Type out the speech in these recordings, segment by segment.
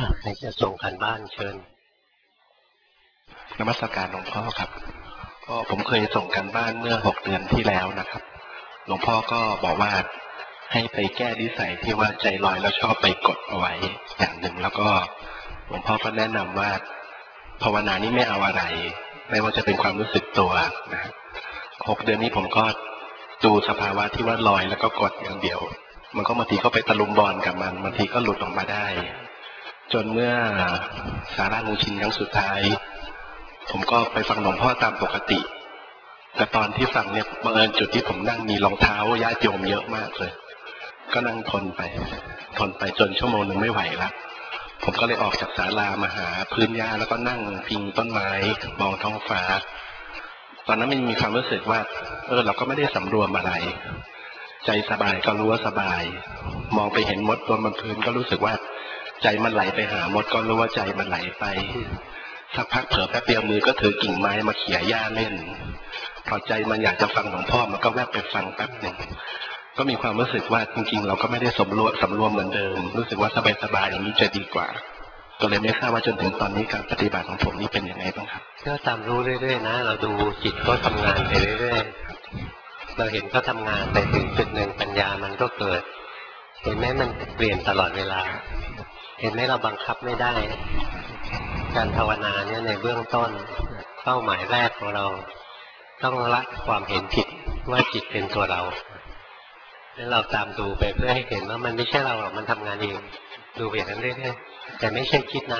ใครจะส่งกันบ้านเชิญนมัสการหลวงพ่อครับก็ผมเคยส่งกันบ้านเมื่อ6 เดือนที่แล้วนะครับหลวงพ่อก็บอกว่าให้ไปแก้นิสัยที่ว่าใจลอยแล้วชอบไปกดเอาไว้อย่างหนึ่งแล้วก็หลวงพ่อก็แนะนำว่าภาวนานี่ไม่เอาอะไรไม่ว่าจะเป็นความรู้สึกตัวนะ6 เดือนนี้ผมก็ดูสภาวะที่ว่าลอยแล้วก็กดอย่างเดียวมันก็บางทีก็ไปตะลุมบอลกับมันบางทีก็หลุดออกมาได้จนเมื่อสารางูชินครั้งสุดท้ายผมก็ไปฟังหลวงพ่อตามปกติแต่ตอนที่ฟังเนี่ยบังเอิญจุดที่ผมนั่งมีรองเท้าญาติโยมเยอะมากเลยก็นั่งทนไปจนชั่วโมงหนึ่งไม่ไหวละผมก็เลยออกจากศาลามาหาพื้นหญ้าแล้วก็นั่งพิงต้นไม้มองท้องฟ้าตอนนั้นมันมีความรู้สึกว่าเราก็ไม่ได้สำรวมอะไรใจสบายก็รู้ว่าสบายมองไปเห็นมดตัวบนพื้นก็รู้สึกว่าใจมันไหลไปหามดก็รู้ว่าใจมันไหลไปสักพักเผลอแป๊บเดียวมือก็ถือกิ่งไม้มาเขี่ยหญ้าเล่นพอใจมันอยากจะฟังหลวงพ่อมันก็แวบไปฟังแป๊บหนึ่งก็มีความรู้สึกว่าจริงๆเราก็ไม่ได้สำรวมเหมือนเดิมรู้สึกว่าสบายๆอย่างนี้จะดีกว่าก็เลยไม่ทราบว่าจนถึงตอนนี้การปฏิบัติของผมนี่เป็นยังไงบ้างครับก็ตามรู้เรื่อยๆนะเราดูจิตก็ทำงานไปเรื่อยๆเราเห็นก็ทำงานไปถึงจุดหนึ่งปัญญามันก็เกิดเห็นไหมมันเปลี่ยนตลอดเวลาเห็นไหมเราบังคับไม่ได้การภาวนาเนี่ยในเบื้องต้นเป้าหมายแรกของเราต้องละความเห็นผิดว่าจิตเป็นตัวเราแล้วเราตามดูไปเพื่อให้เห็นว่ามันไม่ใช่เราหรอกมันทำงานเองดูอย่างนั้นเรื่อยๆแต่ไม่ใช่คิดนะ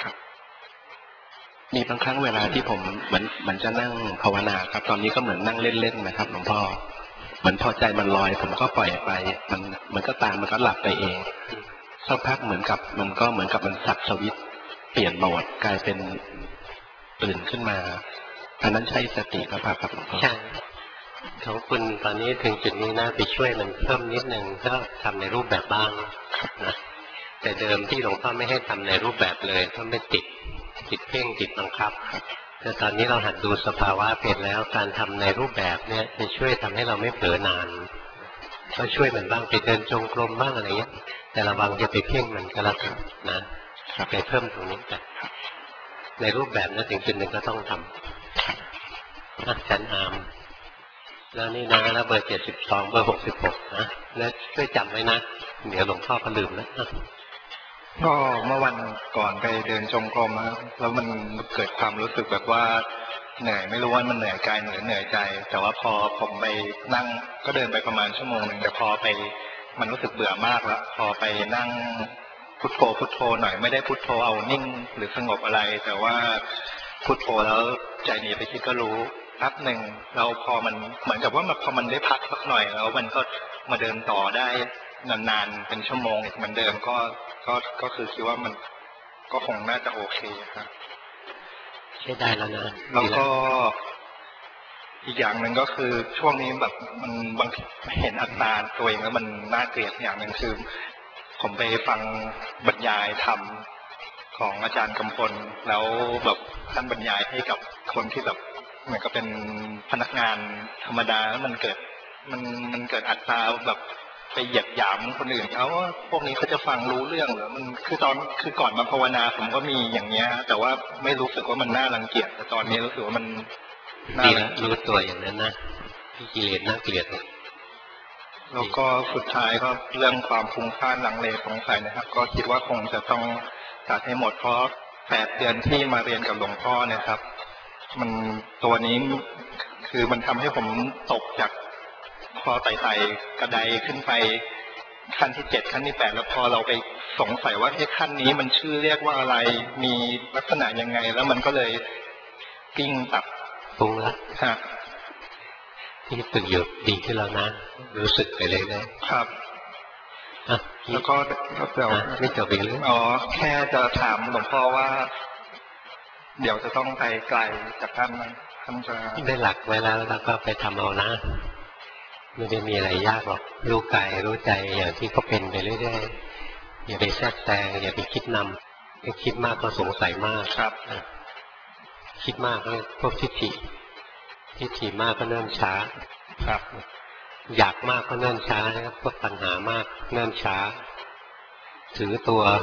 มีบางครั้งเวลาที่ผมเหมือนจะนั่งภาวนาครับตอนนี้ก็เหมือนนั่งเล่นๆนะครับหลวงพ่อเหมือนพอใจมันลอยผมก็ปล่อยไปมันก็ตามมันก็หลับไปเองสักพักเหมือนกับมันสับสวิตช์เปลี่ยนโหมดกลายเป็นตื่นขึ้นมาอันนั้นใช่สติครับหลวงพ่อใช่ของคุณตอนนี้ถึงจุดนี้นะไปช่วยมันเพิ่มนิดนึงก็ทำในรูปแบบบ้างนะแต่เดิมที่หลวงพ่อไม่ให้ทำในรูปแบบเลยเพราะไม่ติดเพ่งติดบังคับแต่ตอนนี้เราหัดดูสภาวะเป็นแล้วการทำในรูปแบบเนี่ยจะช่วยทำให้เราไม่เผลอนานก็ช่วยมันบ้างไปเดินจงกรมบ้างอะไรเงี้ยแต่ระวังจะไปเพ่งมันก็แล้วกันนะไปเพิ่มตรงนี้กันในรูปแบบนั้นถึงจุดหนึ่งก็ต้องทำอาจารย์อามแล้วนี่นะแล้วเบอร์72เบอร์66นะแล้วช่วยจำไว้นะเดี๋ยวหลวงพ่อก็ลืมแล้วก็เมื่อวันก่อนไปเดินจงกรมครับแล้วมันเกิดความรู้สึกแบบว่าเหนื่อยไม่รู้ว่ามันเหนื่อยกายเหนื่อยใจแต่ว่าพอผมไปนั่งก็เดินไปประมาณชั่วโมงหนึ่งแต่พอไปมันรู้สึกเบื่อมากแล้วพอไปนั่งพุทโธหน่อยไม่ได้พุทโธเอานิ่งหรือสงบอะไรแต่ว่าพุทโธแล้วใจหนีไปคิดก็รู้พักหนึ่งเราพอมันเหมือนกับว่าพอมันได้พักสักหน่อยแล้วมันก็มาเดินต่อได้นานๆเป็นชั่วโมงเหมือนเดิมก็คือคิดว่ามันก็คงน่าจะโอเคครับใช้ได้แล้วนะแล้วก็อีกอย่างหนึ่งก็คือช่วงนี้แบบมันบางทีเห็นอัตราตัวเองแล้วมันน่าเกลียดอย่างหนึ่งคือผมไปฟังบรรยายธรรมของอาจารย์กำพลแล้วแบบท่านบรรยายให้กับคนที่แบบเหมือนกับเป็นพนักงานธรรมดาแล้วมันเกิดอัตราแบบไปเหยียดหยามคนอื่นเขาว่าพวกนี้เขาจะฟังรู้เรื่องหรือมันคือก่อนมาภาวนาผมก็มีอย่างเงี้ยแต่ว่าไม่รู้สึกว่ามันน่ารังเกียจแต่ตอนนี้รู้สึกว่ามันดีแล้วรู้ตัวอย่างนั้นนะที่กิเลสน่าเกลียดแล้วก็สุดท้ายก็เรื่องความฟุ้งซ่านลังเลสงสัยนะครับก็คิดว่าคงจะต้องตัดให้หมดเพราะ8 เดือนที่มาเรียนกับหลวงพ่อเนี่ยครับมันตัวนี้คือมันทำให้ผมตกจากพอไต่กระไดขึ้นไปขั้นที่7ขั้นที่8แล้วพอเราไปสงสัยว่าขั้นนี้มันชื่อเรียกว่าอะไรมีลักษณะยังไงแล้วมันก็เลยกิ้งตับฟุ้งละที่ฝึกอยู่ดีที่เรานะรู้สึกไปเลยนะครับแล้วก็เดี๋ยวไม่จบอีกเลยแค่จะถามหลวงพ่อว่าเดี๋ยวจะต้องไปไกลจากท่านจะได้หลักไว้แล้วแล้วก็ไปทำเอานะไม่ได้มีอะไรยากหรอกรู้กายรู้ใจอย่างที่เขาเป็นไปเรื่อยๆอย่าไปแทรกแซงอย่าไปคิดนำไปคิดมากก็สงสัยมากครับคิดมากก็พวกทิฏฐิมากก็เนิ่นช้าครับอยากมากก็เนิ่นช้าพวกปัญหามากเนิ่นช้าถือตัว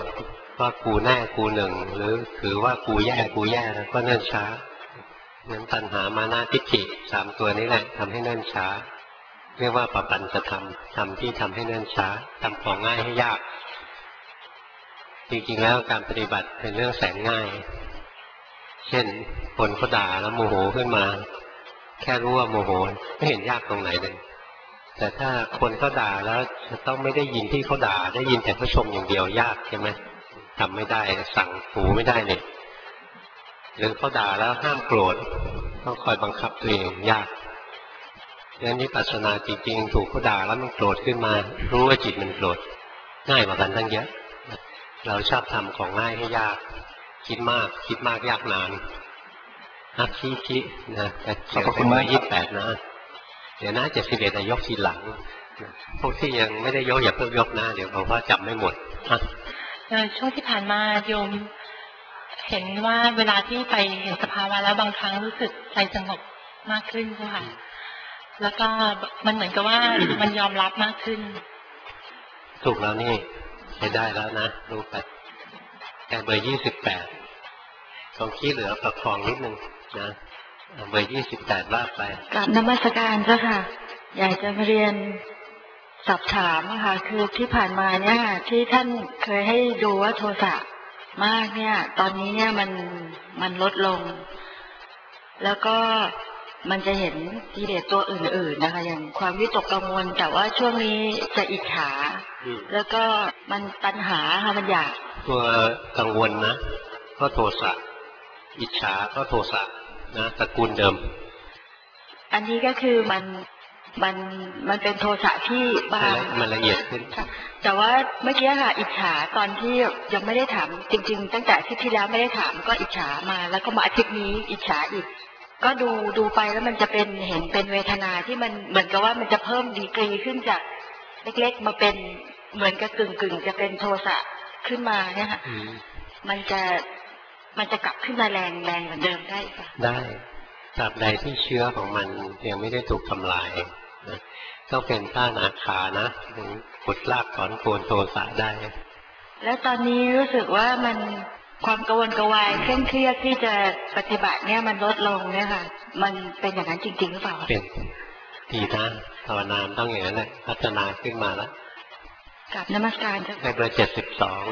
ว่ากูแน่กูหนึ่งหรือถือว่ากูแย่กูแย่ก็เนิ่นช้านั้นตัณหามานะทิฏฐิสามตัวนี้แหละทำให้เนิ่นช้าเรียกว่าปปัญจะทำที่ทำให้เนิ่นช้าทำของง่ายให้ยากจริงๆแล้วการปฏิบัติเป็นเรื่องแสนง่ายเช่นคนเขาด่าแล้วโมโหขึ้นมาแค่รู้ว่าโมโหไม่เห็นยากตรงไหนเลยแต่ถ้าคนเขาด่าแล้วจะต้องไม่ได้ยินที่เขาด่าได้ยินแต่เขาชมอย่างเดียวยากใช่ไหมทำไม่ได้สั่งหูไม่ได้เนี่ยหรือเขาด่าแล้วห้ามโกรธต้องคอยบังคับตัวเองยากงั้นวิปัสสนาจริงๆถูกเขาด่าแล้วมันโกรธขึ้นมารู้ว่าจิตมันโกรธง่ายกว่ากันตั้งเยอะเราชอบทำของง่ายให้ยากคิดมากยากนานชี้นะแต่ขอบคุณมาก28นะเดี๋ยวนะ71ยกทีหลังพวกที่ยังไม่ได้ยกอย่าเพิ่งยกนะเดี๋ยวหลวงพ่อจำไม่หมดช่วงที่ผ่านมาโยมเห็นว่าเวลาที่ไปเห็นสภาวะแล้วบางครั้งรู้สึกใจสงบมากขึ้นค่ะแล้วก็มันเหมือนกับว่ามันยอมรับมากขึ้นถูกแล้วนี่ใช้ได้แล้วนะรู้ไปแต่เบอร์28ตรงขี้เหลือประคองนิดนึงนะเบอร์28ลากไปกราบนมัสการเจ้าค่ะอยากจะมาเรียนสอบถามค่ะคือที่ผ่านมาเนี่ยที่ท่านเคยให้ดูว่าโทสะมากเนี่ยตอนนี้เนี่ยมันลดลงแล้วก็มันจะเห็นกิเลสตัวอื่นๆนะคะอย่างความวิตกกังวลแต่ว่าช่วงนี้จะอิจฉาแล้วก็มันตัณหาค่ะมันอยากตัวกังวลนะก็โทสะอิจฉาก็โทสะนะตระกูลเดิมอันนี้ก็คือมันเป็นโทสะที่บางมันละเอียดขึ้นแต่ว่าเมื่อกี้ค่ะอิจฉาตอนที่ยังไม่ได้ถามจริงๆตั้งแต่อาทิตย์ที่แล้วไม่ได้ถามก็อิจฉามาแล้วก็มาอาทิตย์นี้อิจฉาอีกก็ดูไปแล้วมันจะเป็นเห็นเป็นเวทนาที่มันเหมือนกับว่ามันจะเพิ่มดีกรีขึ้นจากเล็กๆมาเป็นเหมือนกับกึ่งจะเป็นโทสะขึ้นมาเนี่ยค่ะมันจะกลับขึ้นมาแรงเหมือนเดิมได้ค่ะได้ตราบใดที่เชื้อของมันยังไม่ได้ถูกทำลายต้องเป็นท่านาขานะถึงขุดลากถอนโคนโทสะได้แล้วตอนนี้รู้สึกว่ามันความกังวลกวายเคร่งเครียดที่จะปฏิบัติเนี่ยมันลดลงเนี่ยค่ะมันเป็นอย่างนั้นจริงๆหรือเปล่าเป็นดีนะภาวนาต้องอย่างนั้นแหละพัฒนาขึ้นมาแล้วกับนมัสการในเบอร์72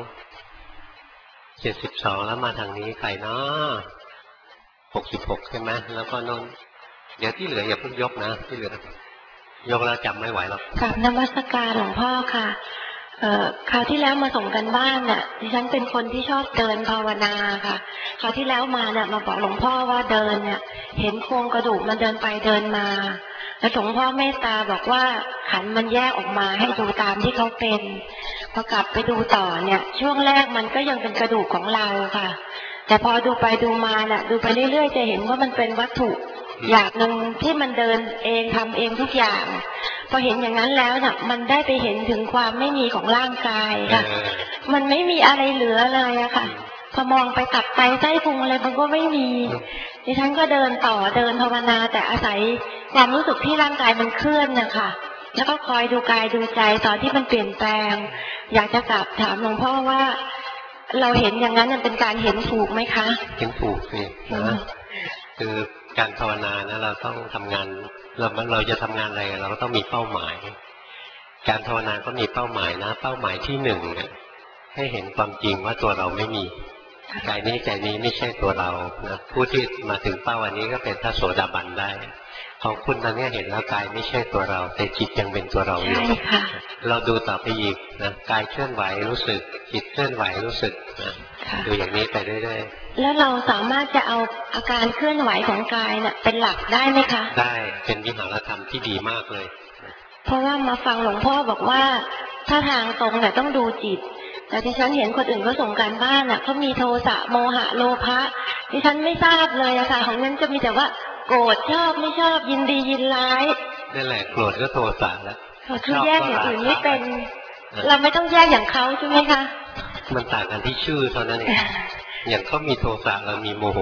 แล้วมาทางนี้ใครเนาะ66ใช่ไหมแล้วก็นนเดี๋ยวที่เหลืออย่าเพิ่งยกนะที่เหลือยกแล้วจำไม่ไหวหรอกกับนมัสการหลวงพ่อค่ะคราวที่แล้วมาส่งกันบ้านน่ะดิฉันเป็นคนที่ชอบเดินภาวนาค่ะคราวที่แล้วมาเนี่ยมาบอกหลวงพ่อว่าเดินเนี่ยเห็นโครงกระดูกมันเดินไปเดินมาแล้วหลวงพ่อเมตตาบอกว่าขันมันแยกออกมาให้ดูตามที่เขาเป็นพอกลับไปดูต่อเนี่ยช่วงแรกมันก็ยังเป็นกระดูกของเราค่ะแต่พอดูไปดูมาเนี่ยดูไปเรื่อยๆจะเห็นว่ามันเป็นวัตถุอย่างหนึ่งที่มันเดินเองทำเองทุกอย่างพอเห็นอย่างนั้นแล้วเนี่ยมันได้ไปเห็นถึงความไม่มีของร่างกายค่ะมันไม่มีอะไรเหลือเลยอะค่ะพอมองไปตับไตไส้พุงอะไรมันก็ไม่มีดิฉันก็เดินต่อเดินภาวนาแต่อาศัยความรู้สึกที่ร่างกายมันเคลื่อนนะคะแล้วก็คอยดูกายดูใจตอนที่มันเปลี่ยนแปลงอยากจะกลับถามหลวงพ่อว่าเราเห็นอย่างนั้นมันเป็นการเห็นถูกไหมคะเห็นถูกสินะคือการภาวนานะเราต้องทำงานเราจะทำงานอะไรเราก็ต้องมีเป้าหมายการภาวนาก็มีเป้าหมายนะเป้าหมายที่1เนี่ยให้เห็นความจริงว่าตัวเราไม่มีกายนี้ใจนี้ไม่ใช่ตัวเรานะผู้ที่มาถึงเป้าอันนี้ก็เป็นพระโสดาบันได้ของคุณตอนนี้เห็นแล้วกายไม่ใช่ตัวเราแต่จิตยังเป็นตัวเราอยู่เราดูต่อไปอีกนะกายเคลื่อนไหวรู้สึกจิตเคลื่อนไหวรู้สึกนะดูอย่างนี้ไปเรื่อยๆแล้วเราสามารถจะเอาอาการเคลื่อนไหวของกายเนี่ยเป็นหลักได้ไหมคะได้เป็นวิหารธรรมที่ดีมากเลยเพราะว่ามาฟังหลวงพ่อบอกว่าถ้าทางตรงเนี่ยต้องดูจิตแต่ที่ฉันเห็นคนอื่นเขาส่งการบ้านเขามีโทสะโมหะโลภะที่ฉันไม่ทราบเลยอะค่ะของนั้นจะมีแต่ว่าโกรธชอบไม่ชอบยินดียินร้ายนั่นแหละโกรธก็โทสะแล้วคือแยกอย่างอื่นไม่เป็นเราไม่ต้องแยกอย่างเขาใช่ไหมคะมันต่างกันที่ชื่อเท่านั้นเองอย่างเขามีโทสะเรามีโมโห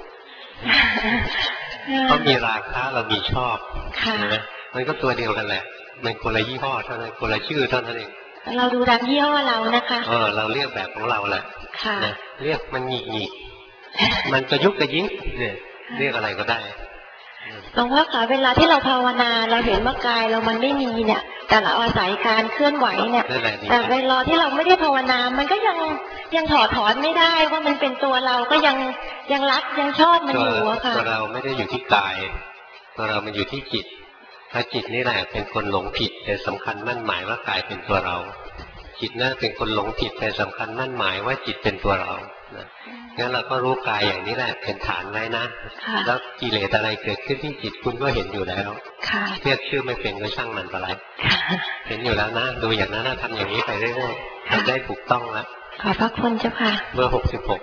เขามีราคะเรามีชอบนะมันก็ตัวเดียวกันแหละมันคนละยี่ห้อเท่านั้นคนละชื่อเท่านั้นเองเราดูตามยี่ห้อเรานะคะเราเรียกแบบของเราแหละค่ะนะเรียกมันหงิกมันกระยุกกระยิงเนี่ยเรียกอะไรก็ได้หลวงพ่อคะเวลาที่เราภาวนาเราเห็นว่ากายเรามันไม่มีเนี่ยแต่เราอาศัยการเคลื่อนไหวเนี่ยแต่เวลาที่เราไม่ได้ภาวนามันก็ยังถอดถอนไม่ได้ว่ามันเป็นตัวเราก็ยังรักยังชอบมันอยู่อะค่ะตัวเราไม่ได้อยู่ที่กายตัวเรามันอยู่ที่จิตถ้าจิตนี่แหละเป็นคนหลงผิดแต่สำคัญมั่นหมายว่ากายเป็นตัวเราจิตน่าเป็นคนหลงผิดแต่สำคัญมั่นหมายว่าจิตเป็นตัวเรางั้นเราก็รู้กายอย่างนี้แหละเป็นฐานไว้นะแล้วกิเลสอะไรเกิดขึ้นที่จิตคุณก็เห็นอยู่แล้วเรียกชื่อไม่เป็นก็ช่างมันไปเลยเห็นอยู่แล้วนะดูอย่างนั้นทำอย่างนี้ไปเรื่อยๆทำได้ถูกต้องแล้วขอบพระคุณเจ้าค่ะเบอร์66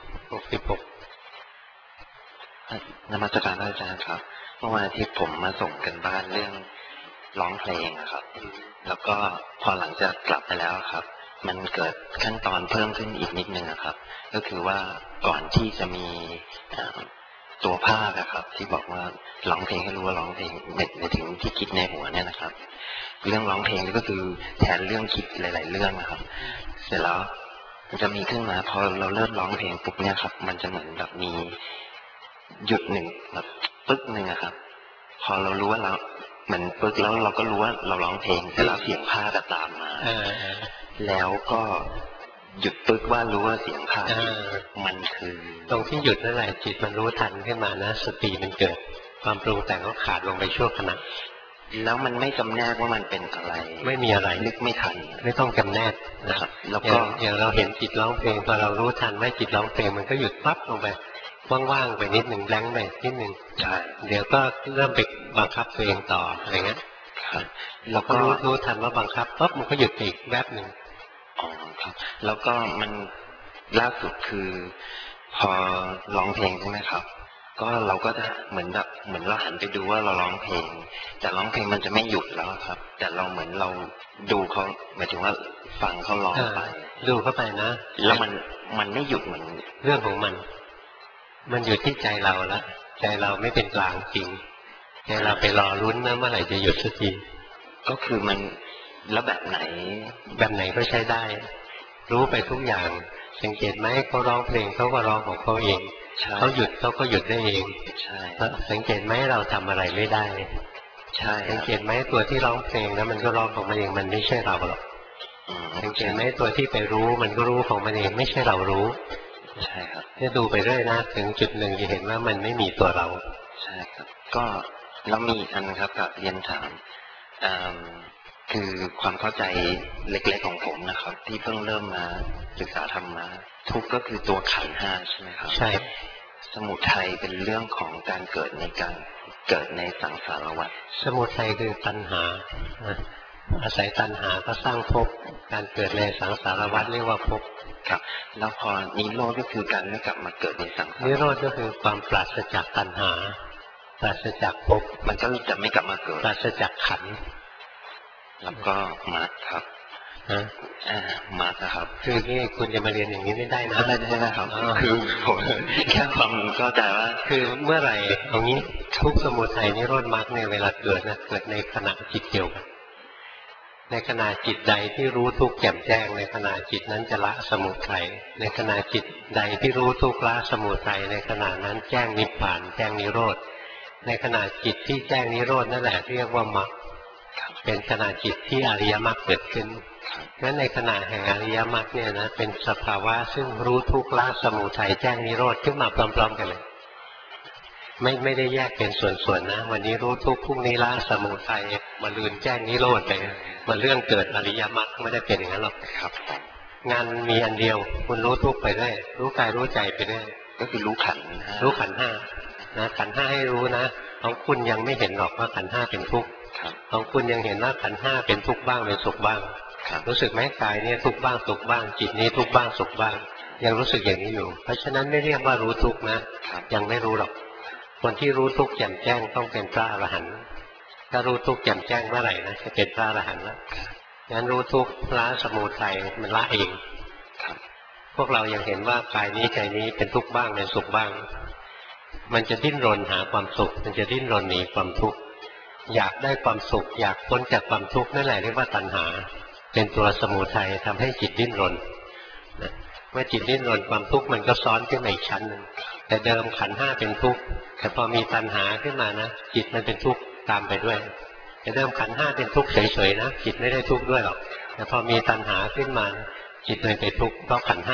นมัสการอาจารย์ครับเมื่อวันอาทิตย์ผมมาส่งกันบ้านเรื่องร้องเพลงครับแล้วก็พอหลังจากกลับไปแล้วครับมันเกิดขั้นตอนเพิ่มขึ้นอีกนิดนึงครับก็คือว่าก่อนที่จะมีตัวภาคครับที่บอกว่าร้องเพลงให้รู้ว่าร้องเพลงในถึงที่คิดในหัวเนี่ยนะครับเรื่องร้องเพลงนี่ก็คือแทนเรื่องคิดหลายๆเรื่องนะครับเสร็จแล้วมันจะมีขึ้นมาพอเราเริ่มร้องเพลงปุ๊บเนี่ยครับมันจะเหมือนแบบมีหยุดหนึ่งแบบปึ๊กหนึ่งครับพอเรารู้ว่าเราเหมือนปึ๊กแล้วเราก็รู้ว่าเราร้องเพลงแต่แล้วเสียงภาคก็ตามมาแล้วก็หยุดปึ๊กว่ารู้ว่าเสียงภาคมันคือตรงที่หยุดนั่นแหละจิตมันรู้ทันขึ้นมานะสติมันเกิดความปรุงแต่งก็ขาดลงไปชั่วขณะแล้วมันไม่จำแนกว่ามันเป็นอะไรไม่มีอะไรนึกไม่ทันไม่ต้องจำแนกนะครับแล้วก็อย่างเราเห็นจิตร้องเพลงพอเรารู้ทันว่าจิตร้องเพลงมันก็หยุดปั๊บลงไปว่างๆไปนิดหนึ่งแบงค์ไปนิดหนึ่งใช่เดี๋ยวก็เริ่มไปบังคับตัวเองต่ออะไรเงี้ยเราก็รู้ทันว่าบังคับปั๊บมันก็หยุดอีกแวบหนึ่งครับแล้วก็มันล่าสุดคือพอร้องเพลงใช่ไหมครับก็เราก็จะเหมือนเราหันไปดูว่าเราร้องเพลงแต่ร้องเพลงมันจะไม่หยุดแล้วครับแต่เราเหมือนเราดูเขาหมายถึงว่าฟังเขาร้องไปดูเข้าไปนะแล้วมันไม่หยุดเหมือนเรื่องของมันอยู่ที่ใจเราละใจเราไม่เป็นกลางจริงใจเราไปรอลุ้นนะเมื่อไหร่จะหยุดสักทีก็คือมันแล้วแบบไหนก็ใช้ได้รู้ไปทุกอย่างสังเกตไหมเขาร้องเพลงเขาก็ร้องของเขาเองเขาหยุดเขาก็หยุดได้เองใช่สังเกตไหมเราทำอะไรไม่ได้ใช่สังเกตไหมตัวที่ร้องเพลงนะมันก็ร้องของมันเองมันไม่ใช่เราหรอกสังเกตไหมตัวที่ไปรู้มันก็รู้ของมันเองไม่ใช่เรารู้ใช่ครับเนี่ยดูไปเรื่อยนะถึงจุดหนึ่งจะเห็นว่ามันไม่มีตัวเราใช่ครับก็แล้วมีอันครับกับเรียนถามคือความเข้าใจเล็กๆของผมนะครับที่เพิ่งเริ่มมาศึกษาธรรมะทุกข์ก็คือตัวขันธ์ห้าใช่ไหมครับใช่สมุทัยเป็นเรื่องของการเกิดในสังสารวัฏสมุทัยคือตัณหาอาศัยตัณหาก็สร้างภพการเกิดในสังสารวัฏเรียกว่าภพครับแล้วพอนิโรธก็คือการไม่กลับมาเกิดในสังสารวัฏนิโรธก็คือความปราศจากตัณหาปราศจากภพมันก็จะไม่กลับมาเกิดปราศจากขันธ์แล้วก็มรรคครับมรรคครับคือนี่คุณจะมาเรียนอย่างนี้ไม่ได้นะไม่ได้นะครับคือผมแค่ความเข้าใจว่าคือเมื่อไหร่เอางี้ทุกสมุทัยนิโรธมรรคเนี่ยเวลาเกิดนะเกิดในขณะจิตเดียวกันในขณะจิตใดที่รู้ทุกข์แจ่มแจ้งในขณะจิตนั้นจะละสมุทัยในขณะจิตใดที่รู้ทุกข์ละสมุทัยในขณะนั้นแจ้งนิพพานแจ้งนิโรธในขณะจิตที่แจ้งนิโรธนั่นแหละเรียกว่ามรรคเป็นขณะจิตที่อริยมรรคเกิดขึ้นงั้นในขณะแห่งอริยมรรคเนี่ยนะเป็นสภาวะซึ่งรู้ทุกข์ละสมุทัยแจ้งนิโรธขึ้นมาพร้อมๆกันเลยไม่ได้แยกเป็นส่วนๆนะวันนี้รู้ทุกข์พรุ่งนี้ละสมุทัยมาลืนแจ้งนิโรธไปมันเรื่องเกิดอริยมรรคไม่ได้เป็นอย่างนั้นหรอกครับงานมีอันเดียวคุณรู้ทุกข์ไปได้รู้กายรู้ใจไปได้ก็คือรู้ขันธ์ห้านะขันธ์ห้าให้รู้นะของคุณยังไม่เห็นหรอกว่าขันธ์ห้าเป็นทุกข์ของคุณยังเห็นว่าขันธ์ห้าเป็นทุกข์บ้างเป็นสุขบ้างรู้สึกไหมกายเนี่ยทุกข์บ้างสุขบ้างจิตนี้ทุกข์บ้างสุขบ้างยังรู้สึกอย่างนี้อยู่เพราะฉะนั้นไม่เรียกว่ารู้ทุกข์นะยังไม่รู้หรอกคนที่รู้ทุกข์แจ่มแจ้งต้องเป็นพระอรหันต์ถ้ารู้ทุกข์แจ่มแจ้งเมื่อไหร่นะจะเป็นพระอรหันต์แล้วงั้นรู้ทุกข์ละสมุทัยมันละเองพวกเรายังเห็นว่ากายนี้ใจนี้เป็นทุกข์บ้างเป็นสุขบ้างมันจะดิ้นรนหาความสุขมันจะดิ้นรนหนีความทุกข์อยากได้ความสุขอยากพ้นจากความทุกข์นั่นแหละเรียกว่าตัณหาเป็นตัวสมุทัยทำให้จิตดิ้นรนนะเมื่อจิตดิ้นรนความทุกข์มันก็ซ้อนขึ้นมาอีกชั้นหนึ่งแต่เดิมขันธ์ห้าเป็นทุกข์แต่พอมีตัณหาขึ้นมานะจิตมันเป็นทุกข์ตามไปด้วยแต่เดิมขันธ์ห้าเป็นทุกข์เฉยๆนะจิตไม่ได้ทุกข์ด้วยหรอกแต่พอมีตัณหาขึ้นมาจิตเลยไปทุกข์เพราะขันธ์ห้า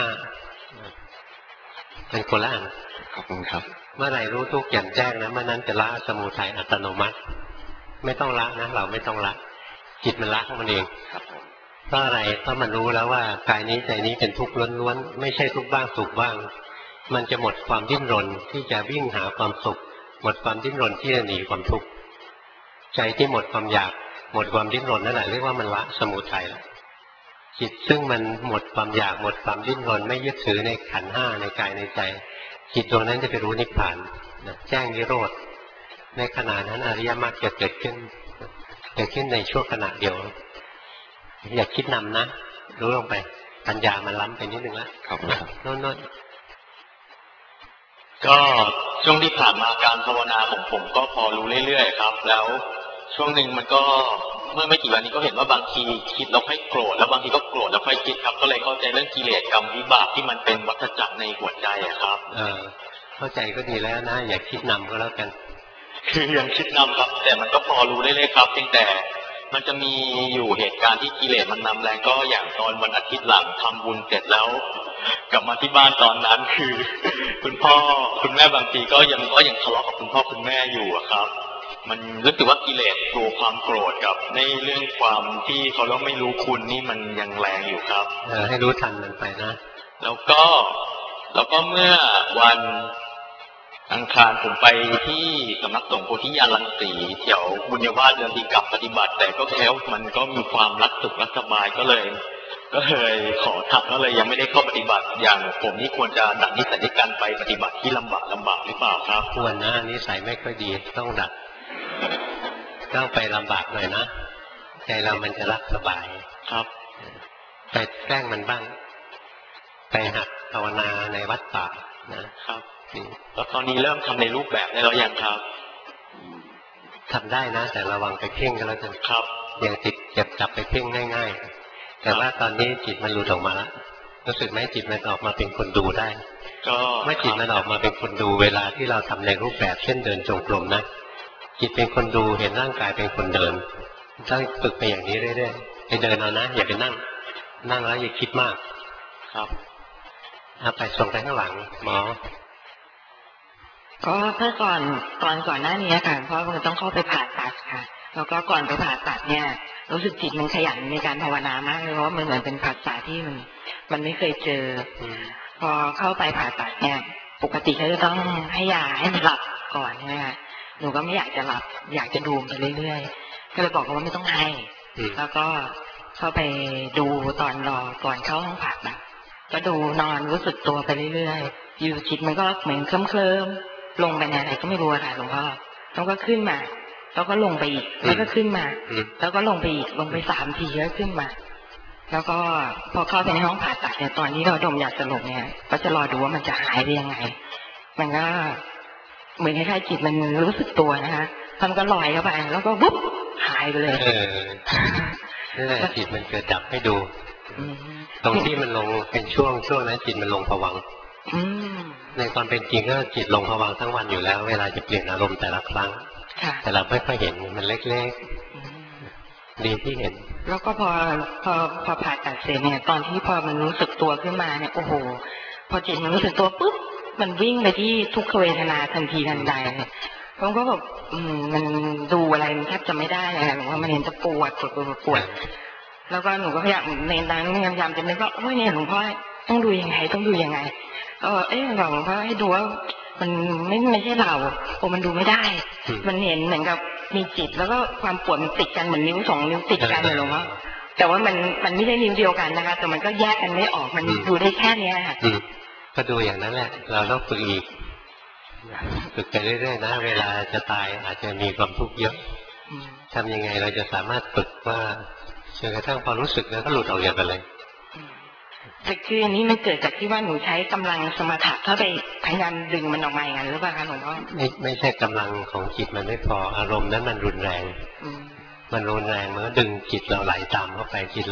เป็นคนละอันขอบคุณครับเมื่อไหร่รู้ทุกข์แจ่มแจ้งนะเมื่อนั้นจะละสมุทัยอัตโนมัติไม่ต้องละนะเราไม่ต้องละจิตมันละของมันเองเพราะอะไรเพราะมันรู้แล้วว่ากายนี้ใจนี้เป็นทุกข์ล้วนๆไม่ใช่ทุกข์บ้างสุขบ้างมันจะหมดความดิ้นรนที่จะวิ่งหาความสุขหมดความดิ้นรนที่จะหนีความทุกข์ใจที่หมดความอยากหมดความดิ้นรนนั่นแหละเรียกว่ามันละสมุทัยแล้วจิตซึ่งมันหมดความอยากหมดความดิ้นรนไม่ยึดถือในขันธ์ห้าในกายในใจจิตดวงนั้นจะไปรู้นิพพานแจ้งนิโรธในขณะนั้นอริยมรรคจะเกิดขึ้นในชั่วขณะเดียวอย่าคิดนำนะรู้ลงไปปัญญามันล้ำไปนิดนึงแล้วโน่นก็ช่วงที่ผ่านมาการภาวนาของผมก็พอรู้เรื่อยๆครับแล้วช่วงหนึ่งมันก็เมื่อไม่กี่วันนี้ก็เห็นว่าบางทีคิดแล้วค่อยโกรธแล้วบางทีก็โกรธแล้วค่อยคิดครับก็เลยเข้าใจเรื่องกิเลสกรรมวิบากที่มันเป็นวัฏจักรในหัวใจครับเข้าใจก็ดีแล้วนะอย่าคิดนำก็แล้วกันคือยังคิดนำครับแต่มันก็พอรู้ได้เลยครับเพียงแต่มันจะมีอยู่เหตุการณ์ที่กิเลสมันนำแรงก็อย่างตอนวันอาทิตย์หลังทำบุญเสร็จแล้วกลับมาที่บ้านตอนนั้นคือคุณพ่อคุณแม่บางทีก็ยังทะเลาะกับคุณพ่อคุณแม่อยู่ครับมันรู้สึกว่ากิเลสตัวความโกรธกับในเรื่องความที่เขาแล้วไม่รู้คุณนี่มันยังแรงอยู่ครับให้รู้ทันมันไปนะแล้วก็เมื่อวันอังคารผมไปที่สำนักสงฆ์โพธิญาณรังสีแถวบุญญาวาสเดือนที่กลับปฏิบัติแต่ก็แล้วมันก็มีความรักสุขรักสบายก็เลยขอทักก็เลยยังไม่ได้เข้าปฏิบัติอย่างผมนี่ควรจะดัดนิสัยในการไปปฏิบัติที่ลำบากหรือเปล่าครับควรนะนิสัยไม่ค่อยดีต้องดัดต้องไปลำบากหน่อยนะใจเรามันจะรักสบายครับไปแกล้งมันบ้างไปหัดภาวนาในวัดป่านะครับแล้วตอนนี้เริ่มทำในรูปแบบได้แล้วยังครับทำได้นะแต่ระวังไปเพ่งกันแล้วกันครับอย่างติดจับไปเพ่งง่ายๆแต่ว่าตอนนี้จิตมันหลุดออกมาแล้วรู้สึกไหมจิตมันออกมาเป็นคนดูได้ก็เมื่อจิตมันออกมาเป็นคนดูเวลาที่เราทำในรูปแบบเช่นเดินจงกรมนะจิตเป็นคนดูเห็นร่างกายเป็นคนเดินต้องฝึกไปอย่างนี้เรื่อยๆไปเดินเอานะอย่าไปนั่งแล้วอย่าคิดมากครับเอาไปส่งไปข้างหลังหมอก็เมื่อก่อนหน้านี้ค่ะเพราะมันต้องเข้าไปผ่าตัดค่ะแล้วก็ก่อนไปผ่าตัดเนี่ยรู้สึกจิตมันขยันในการภาวนามากเลยเพราะมันเหมือนเป็นภาษาที่มันไม่เคยเจอพอเข้าไปผ่าตัดเนี่ยปกติเขาจะต้องให้ยาให้มันหลับก่อนใช่ไหมคะหนูก็ไม่อยากจะหลับอยากจะดูไปเรื่อยๆก็เลยบอกเขาว่าไม่ต้องให้แล้วก็เข้าไปดูตอนรอก่อนเข้าห้องผ่าตัดก็ดูนอนรู้สึกตัวไปเรื่อยๆอยู่จิตมันก็เหมือนเคลิ้มลงไปในอะไรก็ไม่รู้ค่ะหลวงพ่อแล้วก็ขึ้นมาแล้วก็ลงไปอีกแล้วก็ขึ้นมาแล้วก็ลงไปอีกลงไป3 ทีแล้วขึ้นมาแล้วก็พอเข้าไปในห้องผ่าตัดเนี่ยตอนที่เราดมยาสลบเนี่ยก็จะรอดูว่ามันจะหายได้ยังไงมันก็เหมือนคล้ายๆจิตมันรู้สึกตัวนะคะมันก็ลอยเข้าไปแล้วก็วุ๊บหายไปเลยนี่แหละจิตมันเกิดดับให้ดูตรงที่มันลงเป็นช่วงนั้นจิตมันลงภวังค์ในความเป็นจริงก็จิตลงภวังค์ทั้งวันอยู่แล้วเวลาจะเปลี่ยนอารมณ์แต่ละครั้งแต่เราไม่ค่อยเห็นมันเล็กๆดีที่เห็นแล้วก็พอผ่าตัดเสร็จเนี่ยตอนที่พอมันรู้สึกตัวขึ้นมาเนี่ยโอ้โหพอจิตมันรู้สึกตัวปุ๊บมันวิ่งไปที่ทุกขเวทนาทันทีทันใดผมก็แบบมันดูอะไรมันแทบจะไม่ได้เลยหนูว่ามันเห็นจะปวดแล้วก็หนูก็พยายามในนั้นพยายามจะนึกว่าโอ้ยเนี่ยหลวงพ่อต้องดูยังไงหลวงพ่อให้ดูว่ามันไม่ใช่เรามันดูไม่ได้มันเห็นเหมือนกับมีจิตแล้วก็ความปวดมันติดกันเหมือนนิ้ว2 นิ้วติดกันเลยหลวงพ่อแต่ว่ามันไม่ใช่นิ้วเดียวกันนะคะแต่มันก็แยกกันไม่ออกมันดูได้แค่นี้ค่ะก็ดูอย่างนั้นแหละเราต้องฝึกอีกฝึกไปเรื่อยๆนะเวลาจะตายอาจจะมีความทุกข์เยอะทำยังไงเราจะสามารถฝึกว่าจนกระทั่งพอรู้สึกแล้วก็หลุดออกอย่างไปเลยแต่คืออันนี้มันเกิดจากที่ว่าหนูใช้กำลังสมถะเข้าไปพยายามดึงมันออกมาอย่างนั้นหรือเปล่าคะหลวงพ่อไม่ใช่กำลังของจิตมันไม่พออารมณ์นั้นมันรุนแรงมันก็ดึงจิตเราไหลตามเข้าไปจิตเรา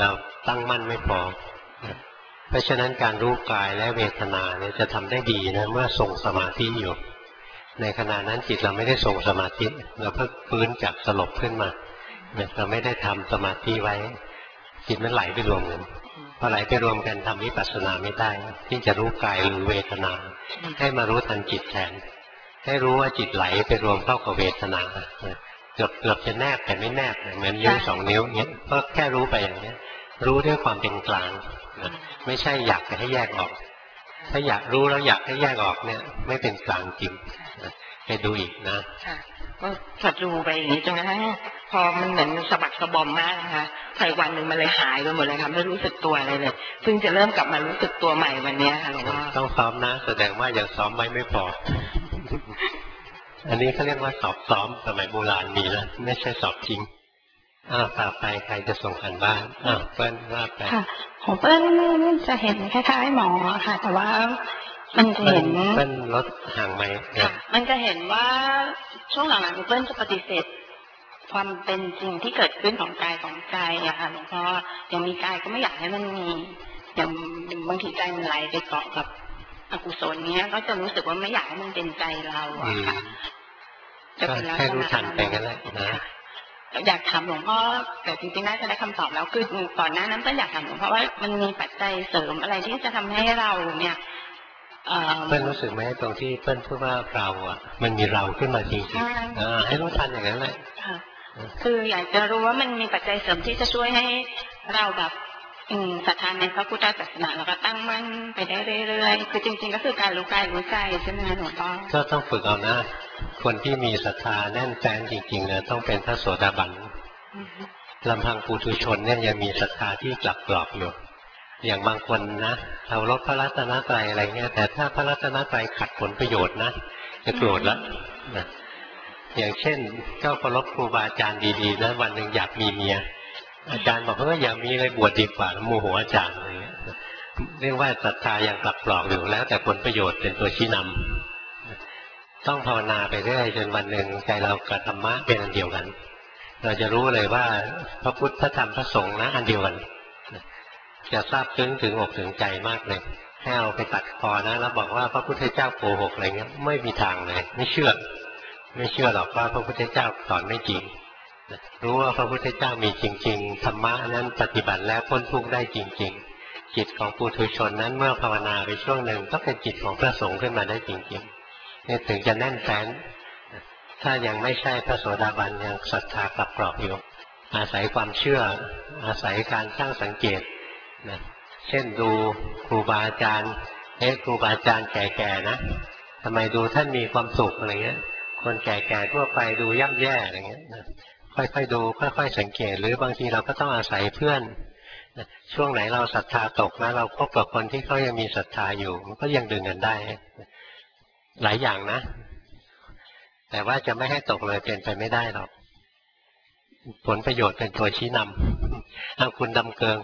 ตั้งมั่นไม่พอเพราะฉะนั้นการรู้กายและเวทนาเนี่ยจะทำได้ดีนะเมื่อทรงสมาธิอยู่ในขณะนั้นจิตเราไม่ได้ทรงสมาธิเราเพิ่งฟื้นจากสลบขึ้นมาเราไม่ได้ทำสมาธิไว้จิตมันไหลไปรวมกันพอไหลไปรวมกันทำวิปัสสนาไม่ได้ที่จะรู้กายหรือเวทนาให้มารู้ทันจิตแทนให้รู้ว่าจิตไหลไปรวมเข้ากับเวทนาเกือบจะแนบแต่ไม่แนบเหมือนนิ้ว2 นิ้วเนี้ยก็แค่รู้ไปอย่างนี้รู้ด้วยความเป็นกลางไม่ใช่อยากจะให้แยกออกถ้าอยากรู้แล้วอยากให้แยกออกเนี่ยไม่เป็นกลางจริงให้ดูอีกนะก็ถัดดูไปอย่างนี้จนกระทั่งพอมันเหมือนสะบักสะบอมมากนะคะพอวันหนึ่งมันเลยหายไปหมดเลยค่ะไม่รู้สึกตัวอะไรเลยเพิ่งจะเริ่มกลับมารู้สึกตัวใหม่วันนี้ค่ะหลวงพ่อต้องซ้อมนะแสดงว่ายังซ้อมไว้ไม่พอ อันนี้เขาเรียกว่าสอบซ้อมสมัยโบราณมีแล้วไม่ใช่สอบจริงต่อไปใครจะส่งกันบ้านเปิ้ลว่าไปของเปิ้ลจะเห็นคล้ายๆหมอค่ะแต่ว่ามันจะเห็นเปิ้ลลดห่างไหมค่ะมันจะเห็นว่าช่วงหลังๆเปิ้ลจะปฏิเสธความเป็นจริงที่เกิดขึ้นของกายของใจอะค่ะหลวงพ่อยังมีกายก็ไม่อยากให้มันมีอย่างบางทีใจมันไหลไปเกาะกับอกุศลเนี้ยก็จะรู้สึกว่าไม่อยากให้มันเป็นใจเราอะค่ะจะเป็นแล้วให้รู้ทันไปกันแล้วนะอยากถามหลวงพ่อแต่จริงๆน่าจะได้คำตอบแล้วคือก่อนหน้านั้นเปิ้ลอยากถามหลวงพ่อว่ามันมีปัจจัยเสริมอะไรที่จะทำให้เราเนี่ยเปิ้ลรู้สึกไหมตรงที่เปิ้ลพูดว่าเราอ่ะมันมีเราขึ้นมาจริงๆให้รู้ทันอย่างนั้นแหละคืออยากจะรู้ว่ามันมีปัจจัยเสริมที่จะช่วยให้เราแบบศรัทธาในพระพุทธศาสนาแล้วก็ตั้งมั่นไปได้เรื่อยๆคือจริงๆก็คือการรู้กายรู้ใจใช่ไหมหลวงพ่อก็ต้องฝึกเอานะคนที่มีศรัทธาแน่นแฟ้นจริงๆเนี่ยต้องเป็นพระโสดาบันลำพังปุถุชนเนี่ยยังมีศรัทธาที่กลับกรอกอยู่อย่างบางคนนะเราลบพระรัตนตรัยอะไรเงี้ยแต่ถ้าพระรัตนตรัยขัดผลประโยชน์นะจะโกรธแล้วนะอย่างเช่นก็เคารพครูบาอาจารย์ดีๆนะวันหนึ่งอยากมีเมียอาจารย์บอกว่าอย่ามีเลยบวชดีกว่าโมโหอาจารย์อะไรเงี้ยเรียกว่าศรัทธายังกลับกรอกอยู่แล้วแต่ผลประโยชน์เป็นตัวชี้นำต้องภาวนาไปเรื่อยจนวันหนึ่งใจเรากับธรรมะเป็นอันเดียวกันเราจะรู้เลยว่าพระพุทธพระธรรมพระสงฆ์นะอันเดียวกันจะทราบซึ้งถึงอกถึงใจมากเลยให้เอาไปตัดคอนะแล้วบอกว่าพระพุทธเจ้าโกหกอะไรเงี้ยไม่มีทางเลยไม่เชื่อหรอกว่าพระพุทธเจ้าสอนไม่จริงรู้ว่าพระพุทธเจ้ามีจริงๆธรรมะนั้นปฏิบัติแล้วพ้นทุกข์ได้จริงๆจิตของปุถุชนนั้นเมื่อภาวนาไปช่วงหนึ่งก็เป็นจิตของพระสงฆ์ขึ้นมาได้จริงๆนี่ถึงจะแน่นแฟ้นถ้ายังไม่ใช่พระโสดาบันยังศรัทธากลับกรอกอยู่อาศัยความเชื่ออาศัยการช่างสังเกตนะเช่นดูครูบาอาจารย์ครูบาอาจารย์แก่ๆนะทำไมดูท่านมีความสุขอะไรเงี้ยคนแก่ๆทั่วไปดูย่ำแย่อะไรเงี้ยค่อยๆดูค่อยๆสังเกตหรือบางทีเราก็ต้องอาศัยเพื่อนช่วงไหนเราศรัทธาตกนะเราพบกับคนที่เขายังมีศรัทธาอยู่มันก็ยังดึงกันได้หลายอย่างนะแต่ว่าจะไม่ให้ตกเลยเป็นไปไม่ได้หรอกผลประโยชน์เป็นตัวชี้นำเอาคุณดำเกิง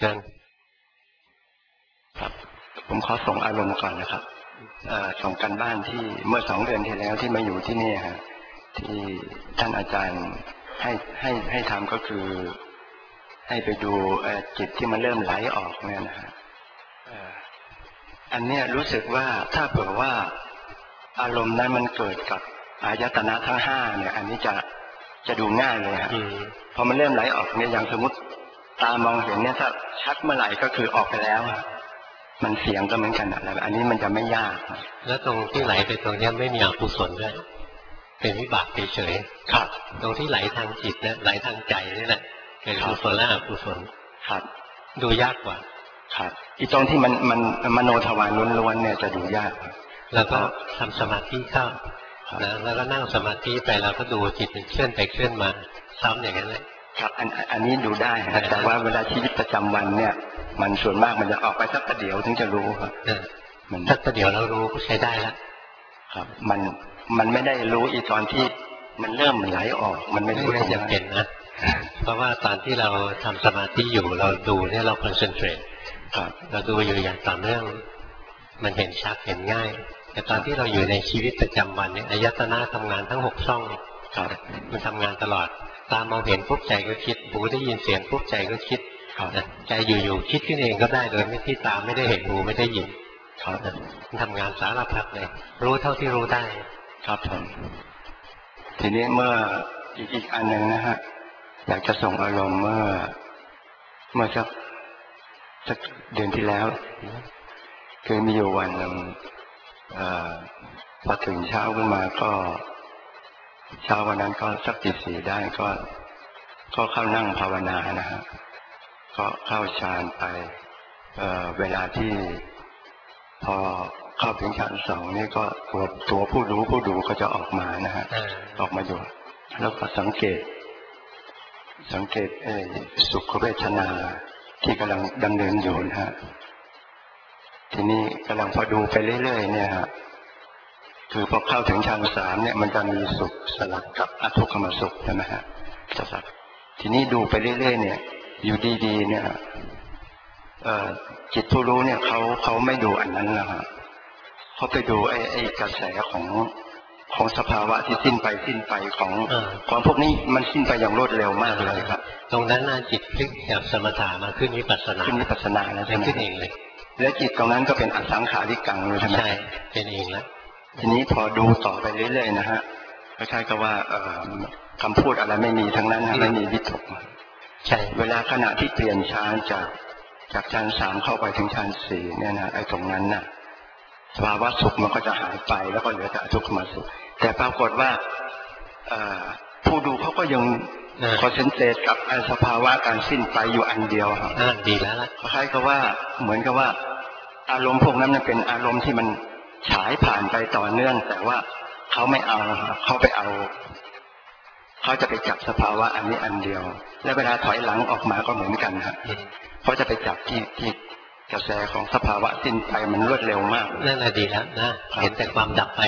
ครับผมขอส่งอารมณ์ก่อนนะครับส่งกันบ้านที่เมื่อ2 เดือนที่แล้วที่มาอยู่ที่นี่ฮะที่ท่านอาจารย์ให้ทำก็คือให้ไปดูจิตที่มันเริ่มไหลออกเนี่ยนะฮะอันเนี้ยรู้สึกว่าถ้าเผื่อว่าอารมณ์นั้นมันเกิดกับอายตนะทั้ง5เนี่ยอันนี้จะดูง่ายเลยฮะพอมันเริ่มไหลออกเนี่ยอย่างสมมติตามองเห็นเนี่ยถ้าชัดเมื่อไหร่ก็คือออกไปแล้วมันเสียงก็เหมือนกันอะไรอันนี้มันจะไม่ยากแล้วตรงที่ไหลไปตรงนี้ไม่มีอกุศลด้วยเป็นวิบากเฉยๆครับตรงที่ไหลทางจิตเนี่ยไหลทางใจนี่แหละเป็นกุศลและอกุศลครับดูยากกว่าครับอีตรงที่มันมโนทวารล้วนๆเนี่ยจะดูยากแล้วก็ทำสมาธิเข้านะแล้วก็นั่งสมาธิไปแล้วก็ดูจิตมันเคลื่อนไปเคลื่อนมาซ้ำอย่างนั้นเลยครับอันนี้ดูได้นะแต่ว่าเวลาชีวิตประจำวันเนี่ยมันส่วนมากมันจะออกไปสักประเดี๋ยวถึงจะรู้ครับมันสักประเดี๋ยวเรารู้ก็ใช้ได้แล้วครับมันไม่ได้รู้อีตอนที่มันเริ่มไหลออกมันไม่รู้จำเป็นนะเพราะว่าตอนที่เราทำสมาธิอยู่เราดูเนี่ยเราคอนเซนเทรตเราดูอยู่อย่างต่อเนื่องมันเห็นชัดเห็นง่ายแต่ตอนที่เราอยู่ในชีวิตประจำวันเนี่ยอายตนะทำงานทั้ง6 ช่องมันทำงานตลอดตามองเห็นปุ๊บใจก็คิดหูได้ยินเสียงปุ๊บใจก็คิดใจอยู่ๆคิดขึ้นเองก็ได้โดยไม่ที่ตาไม่ได้เห็นหูไม่ได้ยินมันทำงานสารพัดเลยรู้เท่าที่รู้ได้ครับผมทีนี้เมื่ออีกอันหนึ่งนะฮะอยากจะส่งอารมณ์เมื่อสักเดือนที่แล้วคือมีอยู่วันหนึ่งพอถึงเช้าขึ้นมาก็เช้าวันนั้นก็สัก4ได้ก็เข้านั่งภาวนานะฮะก็เข้าฌานไปเวลาที่พอเข้าถึงฌาน2นี่ก็ตัวผู้รู้ผู้ดูก็จะออกมานะฮะออกมาอยู่แล้วก็สังเกตสุขเวทนาที่กำลังดำเนินอยู่นะฮะทีนี้กำลังพอดูไปเรื่อยๆเนี่ยฮะคือพอเข้าถึงฌาน3เนี่ยมันจะมีสุขสลับกับอทุกขมสุขใช่ไหมฮะสลับทีนี้ดูไปเรื่อยๆเนี่ยอยู่ดีๆเนี่ยจิตผู้รู้เนี่ยเขาไม่ดูอันนั้นนะฮะเขาไปดูไอ้กระแสของสภาวะที่สิ้นไปของพวกนี้มันสิ้นไปอย่างรวดเร็วมากเลยครับตรงนั้นน่ะจิตพลิกจากสมถะมาขึ้นวิปัสสนาแล้วใช่ไหมขึ้นเองเลยแล้วจิตตรงนั้นก็เป็นอสังขาริกังเลยใช่ไหมใช่เป็นเองแล้วทีนี้พอดูต่อไปเรื่อยๆนะฮะคล้ายๆกับว่าคำพูดอะไรไม่มีทั้งนั้นไม่มีวิตกใช่เวลาขณะที่เปลี่ยนฌานจากฌาน3เข้าไปถึงฌาน4เนี่ยนะไอ้ตรงนั้นน่ะสภาวะสุขมันก็จะหายไปแล้วก็เหลือแต่ทุกขมสุขแต่ปรากฏว่าผู้ดูเขาก็ยังคอนเซนเทรตกับสภาวะการสิ้นไปอยู่อันเดียวครับดีแล้วล่ะคล้ายๆกับว่าเหมือนกับว่าอารมณ์พวกนั้นเป็นอารมณ์ที่มันฉายผ่านไปต่อเนื่องแต่ว่าเขาไม่เอาเขาไปเอาเขาจะไปจับสภาวะอันนี้อันเดียวและเวลาถอยหลังออกมาก็เหมือนกันครับเขาจะไปจับที่กระแสของสภาวะสิ้นไปมันรวดเร็วมากนั่นแหละดีแล้วนะเห็นแต่ความดับไป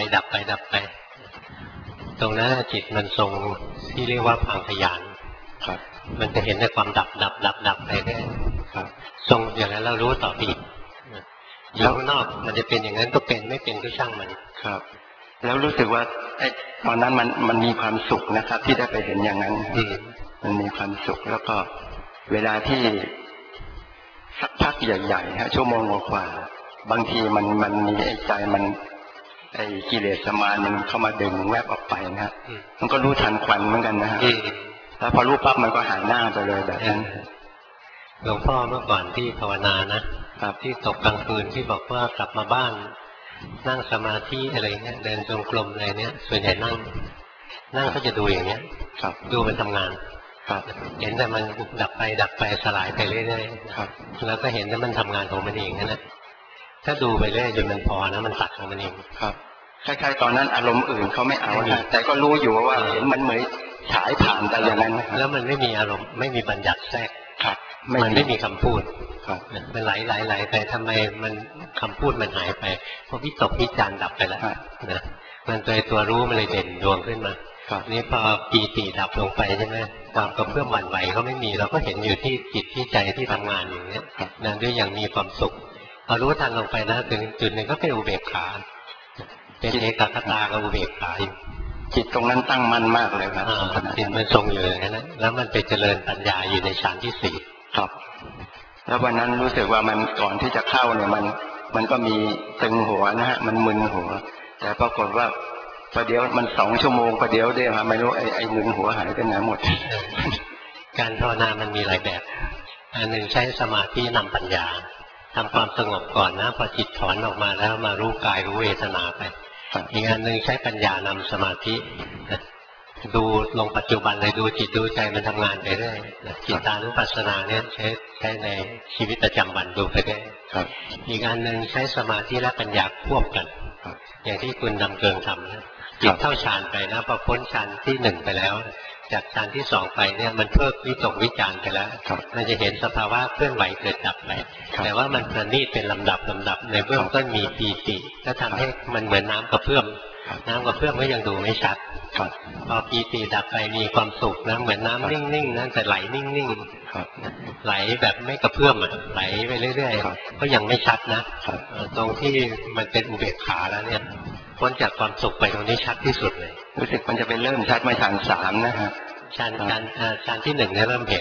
ตรงนั้นจิตมันทรงที่เรียกว่าพังพยานครับมันจะเห็นแต่ความดับไปได้ครับทรงอย่างนั้นเรารู้ต่อไปอีกอยู่ข้างนอกมันจะเป็นอย่างนั้นก็เป็นไม่เป็นก็ช่างมันครับแล้วรู้สึกว่าไอ้ตอนนั้นมันมีความสุขนะครับที่ได้ไปเห็นอย่างนั้นมันมีความสุขแล้วก็เวลาที่สักพักใหญ่ๆฮะชั่วโมงกว่าบางทีมันมีไอ้ใจมันไอ้กิเลสสมามันเข้ามาดึงแวบออกไปนะฮะมันก็รู้ทันควันเหมือนกันนะฮะแล้วพอรู้ปั๊บมันก็หายหน้าไปเลยแบบนั้นหลวงพ่อเมื่อก่อนที่ภาวนานะครับที่ตกกลางคืนที่บอกว่ากลับมาบ้านนั่งสมาธิอะไรเงี้ยเดินจงกรมอะไรเนี้ยส่วนใหญ่นั่งก็จะดูอย่างเงี้ยดูมันทำงานเห็นแต่มันดับไปสลายไปเรื่อยๆแล้วก็เห็นแต่มันทำงานของมันเองนั่นแหละถ้าดูไปเรื่อยจนมันพอนะมันตัดของมันเองครับคล้ายๆตอนนั้นอารมณ์อื่นเขาไม่เอาแต่ก็รู้อยู่ว่าเห็นมันเหมือนฉายผ่านไปอย่างนั้นแล้วมันไม่มีอารมณ์ไม่มีบัญญัติแทรกมันไม่มีคำพูดมันไหลไปทำไมมันคำพูดมันหายไปเพราะวิตกวิจารดับไปแล้วนะมันตัวรู้มันเลยเด่นดวงขึ้นมานี่พอปีติดับลงไปใช่ไหมความกระเพื่อมหวั่นไหวเขาไม่มีเราก็เห็นอยู่ที่จิตที่ใจที่ทำงานอย่างนี้นั่นด้วยอย่างมีความสุขพอรู้ทันลงไปนะถึงจุดหนึ่งก็เป็นอุเบกขาเป็นเอกคตากับอุเบกขาอยู่จิตตรงนั้นตั้งมั่นมากเลยครับจิตมันทรงอยู่อย่างนั้นแล้วมันไปเจริญปัญญาอยู่ในฌานที่4 ครับแล้ววันนั้นรู้สึกว่ามันก่อนที่จะเข้าเนี่ยมันก็มีตึงหัวนะฮะมันมึนหัวแต่ปรากฏว่าประเดี๋ยวมัน2 ชั่วโมงประเดี๋ยวเดียวไม่รู้ไอ้มึนหัวหายไปไหนหมดการภาวนามันมีหลายแบบอันหนึ่งใช้สมาธินำปัญญาทำความสงบก่อนนะพอจิตถอนออกมาแล้วมารู้กายรู้เวทนาไปอีกอันหนึ่งใช้ปัญญานำสมาธิดูลงปัจจุบันเลยดูจิตดูใจมันทำงานไปเรื่อยจิตตานุปัสสนาเนี่ยใช้ในชีวิตประจำวันดูไปได้อีกอันหนึ่งใช้สมาธิและปัญญาควบกันอย่างที่คุณดำเกิงทำนะจิตเข้าฌานไปนะพอพ้นฌานที่1ไปแล้วจากฌานที่2ไปเนี่ยมันเพิกวิตกวิจารไปแล้วมันจะเห็นสภาวะเคลื่อนไหวเกิดดับไปแต่ว่ามันประณีตเป็นลำดับในเบื้องต้นมีปีติก็ทำให้มันเหมือนน้ำกระเพื่อมก็ยังดูไม่ชัดพอปีติดับไปมีความสุขนะเหมือนน้ำนิ่งๆนะแต่ไหลนิ่งๆไหลแบบไม่กระเพื่อมไหลไปเรื่อยๆก็ยังไม่ชัดนะตรงที่มันเป็นอุเบกขาแล้วเนี่ยพ้นจากความสุขไปตรงนี้ชัดที่สุดเลยรู้สึกมันจะเป็นเริ่มชัดมาฌาน3นะฮะฌานที่1เนี่ยเริ่มเห็น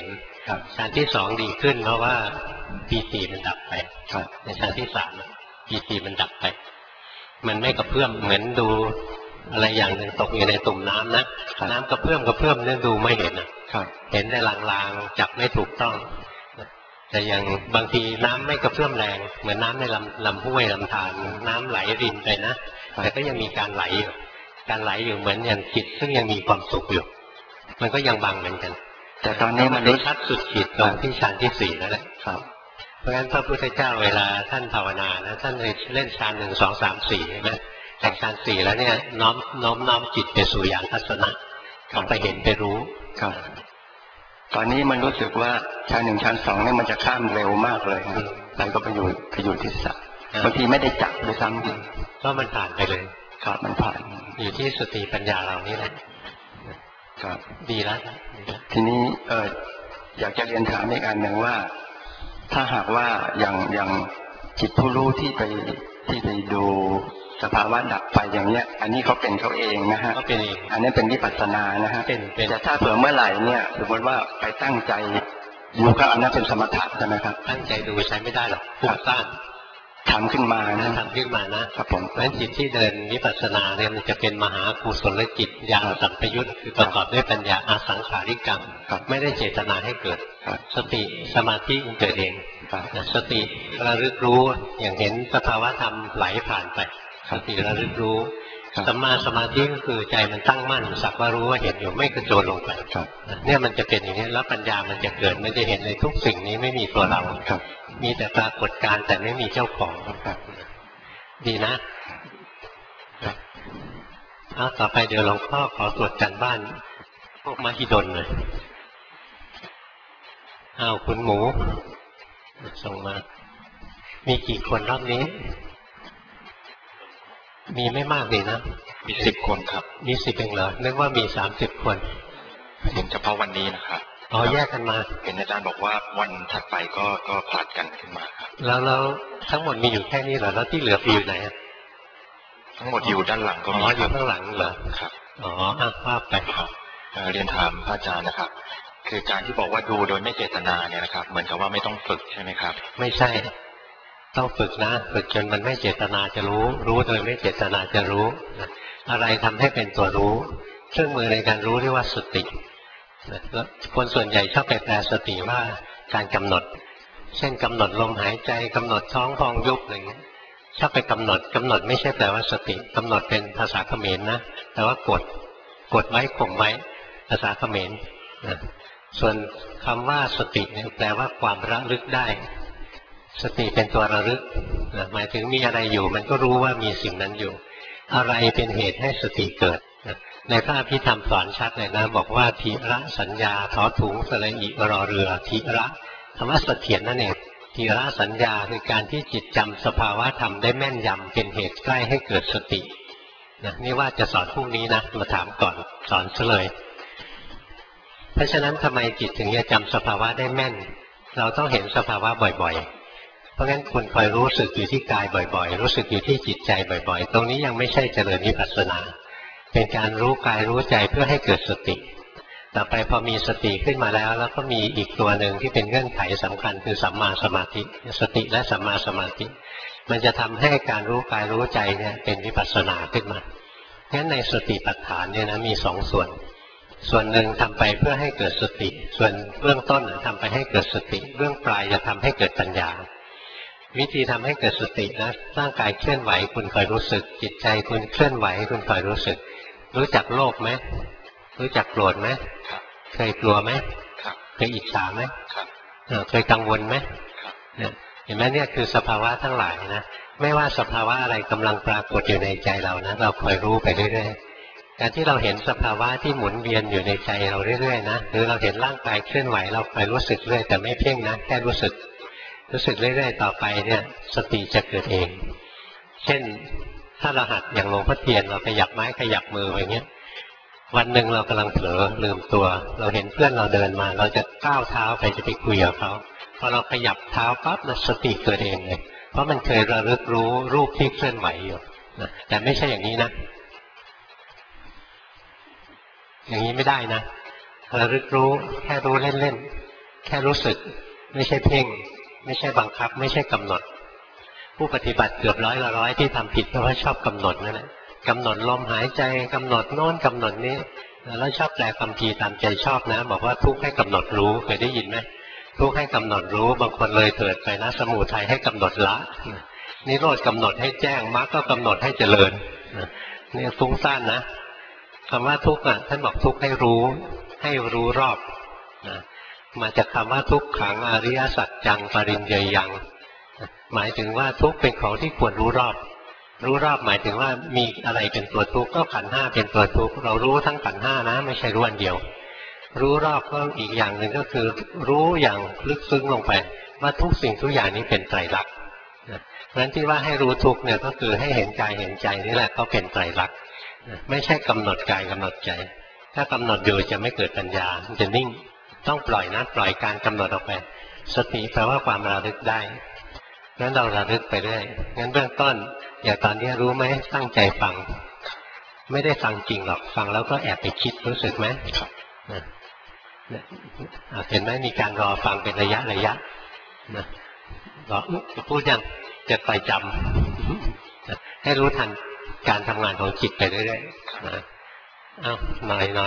ฌานที่สองดีขึ้นเพราะว่าปีติมันดับไปในฌานที่สามปีติมันดับไปมันไม่กระเพื่อมเหมือนดูอะไรอย่างหนึ่งตกอยู่ในตุ่มน้ำนะน้ำกระเพื่อมเนี่ยดูไม่เห็นนะเห็นแต่ลางๆจับไม่ถูกต้องแต่อย่างบางทีน้ำไม่กระเพื่อมแรงเหมือนน้ำในลำห้วยลำธารน้ำไหลรินไปนะแต่ก็ยังมีการไหลอยู่เหมือนอย่างจิตซึ่งยังมีความสุขอยู่มันก็ยังบังเหมือนกันแต่ตอนนี้มันชัดสุดขีดตรงที่ฌานที่สี่นั่นแหละเพราะฉะนั้นพระพุทธเจ้าเวลาท่านภาวนานะท่านเล่นฌาน1 2 3 4ใช่ไหมจากฌานสี่แล้วเนี่ยน้อมจิตไปสู่ญาณทัศนะไปเห็นไปรู้ตอนนี้มันรู้สึกว่าฌาน1ฌาน2เนี่ยมันจะข้ามเร็วมากเลยแล้วก็ไปอยู่ที่สะบางทีไม่ได้จับด้วยซ้ำก็มันผ่านไปเลยครับมันผ่านอยู่ที่สติปัญญาเรานี่แหละครับดีแล้วทีนี้อยากจะเรียนถามอีกอันหนึ่งว่าถ้าหากว่าอย่างจิตผู้รู้ที่ไปดูสภาวะดับไปอย่างเนี้ยอันนี้เขาเป็นเขาเองนะฮะเขาเป็นเองอันนี้เป็นวิปัสสนานะฮะแต่ถ้าเผื่อเมื่อไหร่เนี่ยสมมติว่าไปตั้งใจอยู่ก็อันนั้นเป็นสมถะใช่ไหมครับตั้งใจดูใช้ไม่ได้หรอกฟุ้งซ่านทำขึ้นมานะครับผมเพราะฉะนั้นจิตที่เดินวิปัสสนาเนี่ยมันจะเป็นมหากุศลจิตญาณสัมปยุตคือประกอบด้วยปัญญาอาสังขาริกรรมไม่ได้เจตนาให้เกิดสติสมาธิมันเกิดเองสติระลึกรู้อย่างเห็นสภาวะธรรมไหลผ่านไปสติระลึกรู้สัมมาสมาธิก็คือใจมันตั้งมั่นสักว่ารู้ว่าเห็นอยู่ไม่กระโจนลงไปเนี่ยมันจะเป็นอย่างนี้แล้วปัญญามันจะเกิดมันจะเห็นในทุกสิ่งนี้ไม่มีตัวเรามีแต่ปรากฏการณ์แต่ไม่มีเจ้าของดีนะเอาต่อไปเดี๋ยวหลวงพ่อขอตรวจการบ้านพวกมหิดลเลยเอาคุณหมูส่งมามีกี่คนรอบนี้มีไม่มากเลยนะมี10 คนครับมี10เองเหรอนึกว่ามี30 คนเห็นเฉพาะวันนี้นะครับแยกกันมาเห็นอาจารย์บอกว่าวันถัดไปก็ผลัดกันขึ้นมาครับแล้วทั้งหมดมีอยู่แค่นี้เหรอแล้วที่เหลืออยู่ไหนทั้งหมดอยู่ด้านหลังก็มีอยู่ข้างหลังเหรอครับภาพไปเรียนถามพระอาจารย์นะครับคือการที่บอกว่าดูโดยไม่เจตนาเนี่ยนะครับเหมือนกับว่าไม่ต้องฝึกใช่ไหมครับไม่ใช่ต้องฝึกนะฝึกจนมันไม่เจตนาจะรู้โดยไม่เจตนาจะรู้อะไรทำให้เป็นตัวรู้เครื่องมือในการรู้เรียกว่าสติแล้วคนส่วนใหญ่ชอบไปแปลสติว่าการกำหนดเช่นกำหนดลมหายใจกำหนดท้องพองยุบอะไรอย่างนี้ชอบไปกำหนดไม่ใช่แปลว่าสติกำหนดเป็นภาษาเขมรนะแต่ว่ากดไว้ข่มไว้ภาษาเขมรนะส่วนคำว่าสติเนี่ยแปลว่าความระลึกได้สติเป็นตัวระลึกนะหมายถึงมีอะไรอยู่มันก็รู้ว่ามีสิ่งนั้นอยู่อะไรเป็นเหตุให้สติเกิดนะในพระอภิธรรมสอนชัดเลยนะบอกว่าทิระสัญญาทอถุงสระอิรอเรือทิระคำว่าเสถียรนั่นเองทิระสัญญาคือการที่จิตจำสภาวะธรรมได้แม่นยำเป็นเหตุใกล้ให้เกิดสตินะนี่ว่าจะสอนพรุ่งนี้นะมาถามก่อนสอนซะเลยเพราะฉะนั้นทำไมจิตถึงจะจำสภาวะได้แม่นเราต้องเห็นสภาวะบ่อยๆเพราะงั้นคุณคอยรู้สึกอยู่ที่กายบ่อยๆรู้สึกอยู่ที่จิตใจบ่อยๆตรงนี้ยังไม่ใช่เจริญวิปัสสนาเป็นการรู้กายรู้ใจเพื่อให้เกิดสติต่อไปพอมีสติขึ้นมาแล้วก็มีอีกตัวหนึ่งที่เป็นเงื่อนไขสำคัญคือสัมมาสมาธิสติและสัมมาสมาธิมันจะทำให้การรู้กายรู้ใจเนี่ยเป็นวิปัสสนาขึ้นมางั้นในสติปัฏฐานเนี่ยนะมี2 ส่วนหนึ่งทำไปเพื่อให้เกิดสติส่วนเบื้องต้นทำไปให้เกิดสติเบื้องปลายจะทำให้เกิดปัญญาวิธีทำให้เกิดสตินะร่างกายเคลื่อนไหวคุณคอยรู้สึกจิตใจคุณเคลื่อนไหวคุณคอยรู้สึกรู้จักโลภไหมรู้จักโกรธไหมเคยกลัวไหมเคยอิจฉาไหมเคยกังวลไหมเห็นไหมเนี่ยคือสภาวะทั้งหลายนะไม่ว่าสภาวะอะไรกำลังปรากฏอยู่ในใจเรานะเราคอยรู้ไปเรื่อยๆการที่เราเห็นสภาวะที่หมุนเวียนอยู่ในใจเราเรื่อยๆนะหรือเราเห็นร่างกายเคลื่อนไหวเราคอยรู้สึกเรื่อยแต่ไม่เพ่งนะแค่รู้สึกเรื่อยๆต่อไปเนี่ยสติจะเกิดเองเช่นถ้าเราหัดอย่างหลวงพ่อเทียนเราขยับไม้ขยับมืออย่างเงี้ยวันหนึ่งเรากำลังเผลอลืมตัวเราเห็นเพื่อนเราเดินมาเราจะก้าวเท้าไปจะไปคุยกับเขาพอเราขยับเท้าปั๊บสติเกิดเองเลยเพราะมันเคยระลึกรู้รูปที่เคลื่อนไหวอยู่นะแต่ไม่ใช่อย่างนี้นะอย่างนี้ไม่ได้นะระลึกรู้แค่รู้เล่นแค่รู้สึกไม่ใช่เพ่งไม่ใช่บังคับไม่ใช่กำหนดผู้ปฏิบัติเกือบร้อยที่ทำผิดเพราะว่าชอบกำหนดนั่นแหละกำหนดลมหายใจกำหนดโน้นกำหนดนี้แล้วชอบแปลคำพีตามใจชอบนะบอกว่าทุกข์ให้กำหนดรู้เคยได้ยินไหมทุกข์ให้กำหนดรู้บางคนเลยเถิดไปนะสมุทัยให้กำหนดละนิโรธกำหนดให้แจ้งมรรคก็กำหนดให้เจริญนี่ฟุ้งซ่านนะคำว่าทุกข์ท่านบอกทุกข์ให้รู้รอบนะมาจากคำว่าทุกขังอริยสัจจังปริญญายังหมายถึงว่าทุกข์เป็นของที่ควรรู้รอบหมายถึงว่ามีอะไรเป็นตัวทุกข์ก็ขันธ์ห้าเป็นตัวทุกข์เรารู้ทั้งขันธ์ห้านะไม่ใช่รู้อันเดียวรู้รอบก็อีกอย่างหนึ่งก็คือรู้อย่างลึกซึ้งลงไปว่าทุกสิ่งทุกอย่างนี้เป็นไตรลักษณ์เพราะฉะนั้นที่ว่าให้รู้ทุกข์เนี่ยก็คือให้เห็นกายเห็นใจนี่แหละก็เป็นไตรลักษณ์ไม่ใช่กำหนดกายกำหนดใจถ้ากำหนดอยู่จะไม่เกิดปัญญาจะนิ่งต้องปล่อยนะปล่อยการกำหนดออกไปสติแปลว่าความระลึกได้งั้นเราระลึกไปเรื่อยงั้นเบื้องต้นอย่างตอนนี้รู้ไหมตั้งใจฟังไม่ได้ฟังจริงหรอกฟังแล้วก็แอบไปคิดรู้สึกไหมเห็นไหมมีการรอฟังเป็นระยะนะรอพูดยังจะไปจำให้รู้ทันการทำงานของจิตไปเรื่อยๆนะหน่อย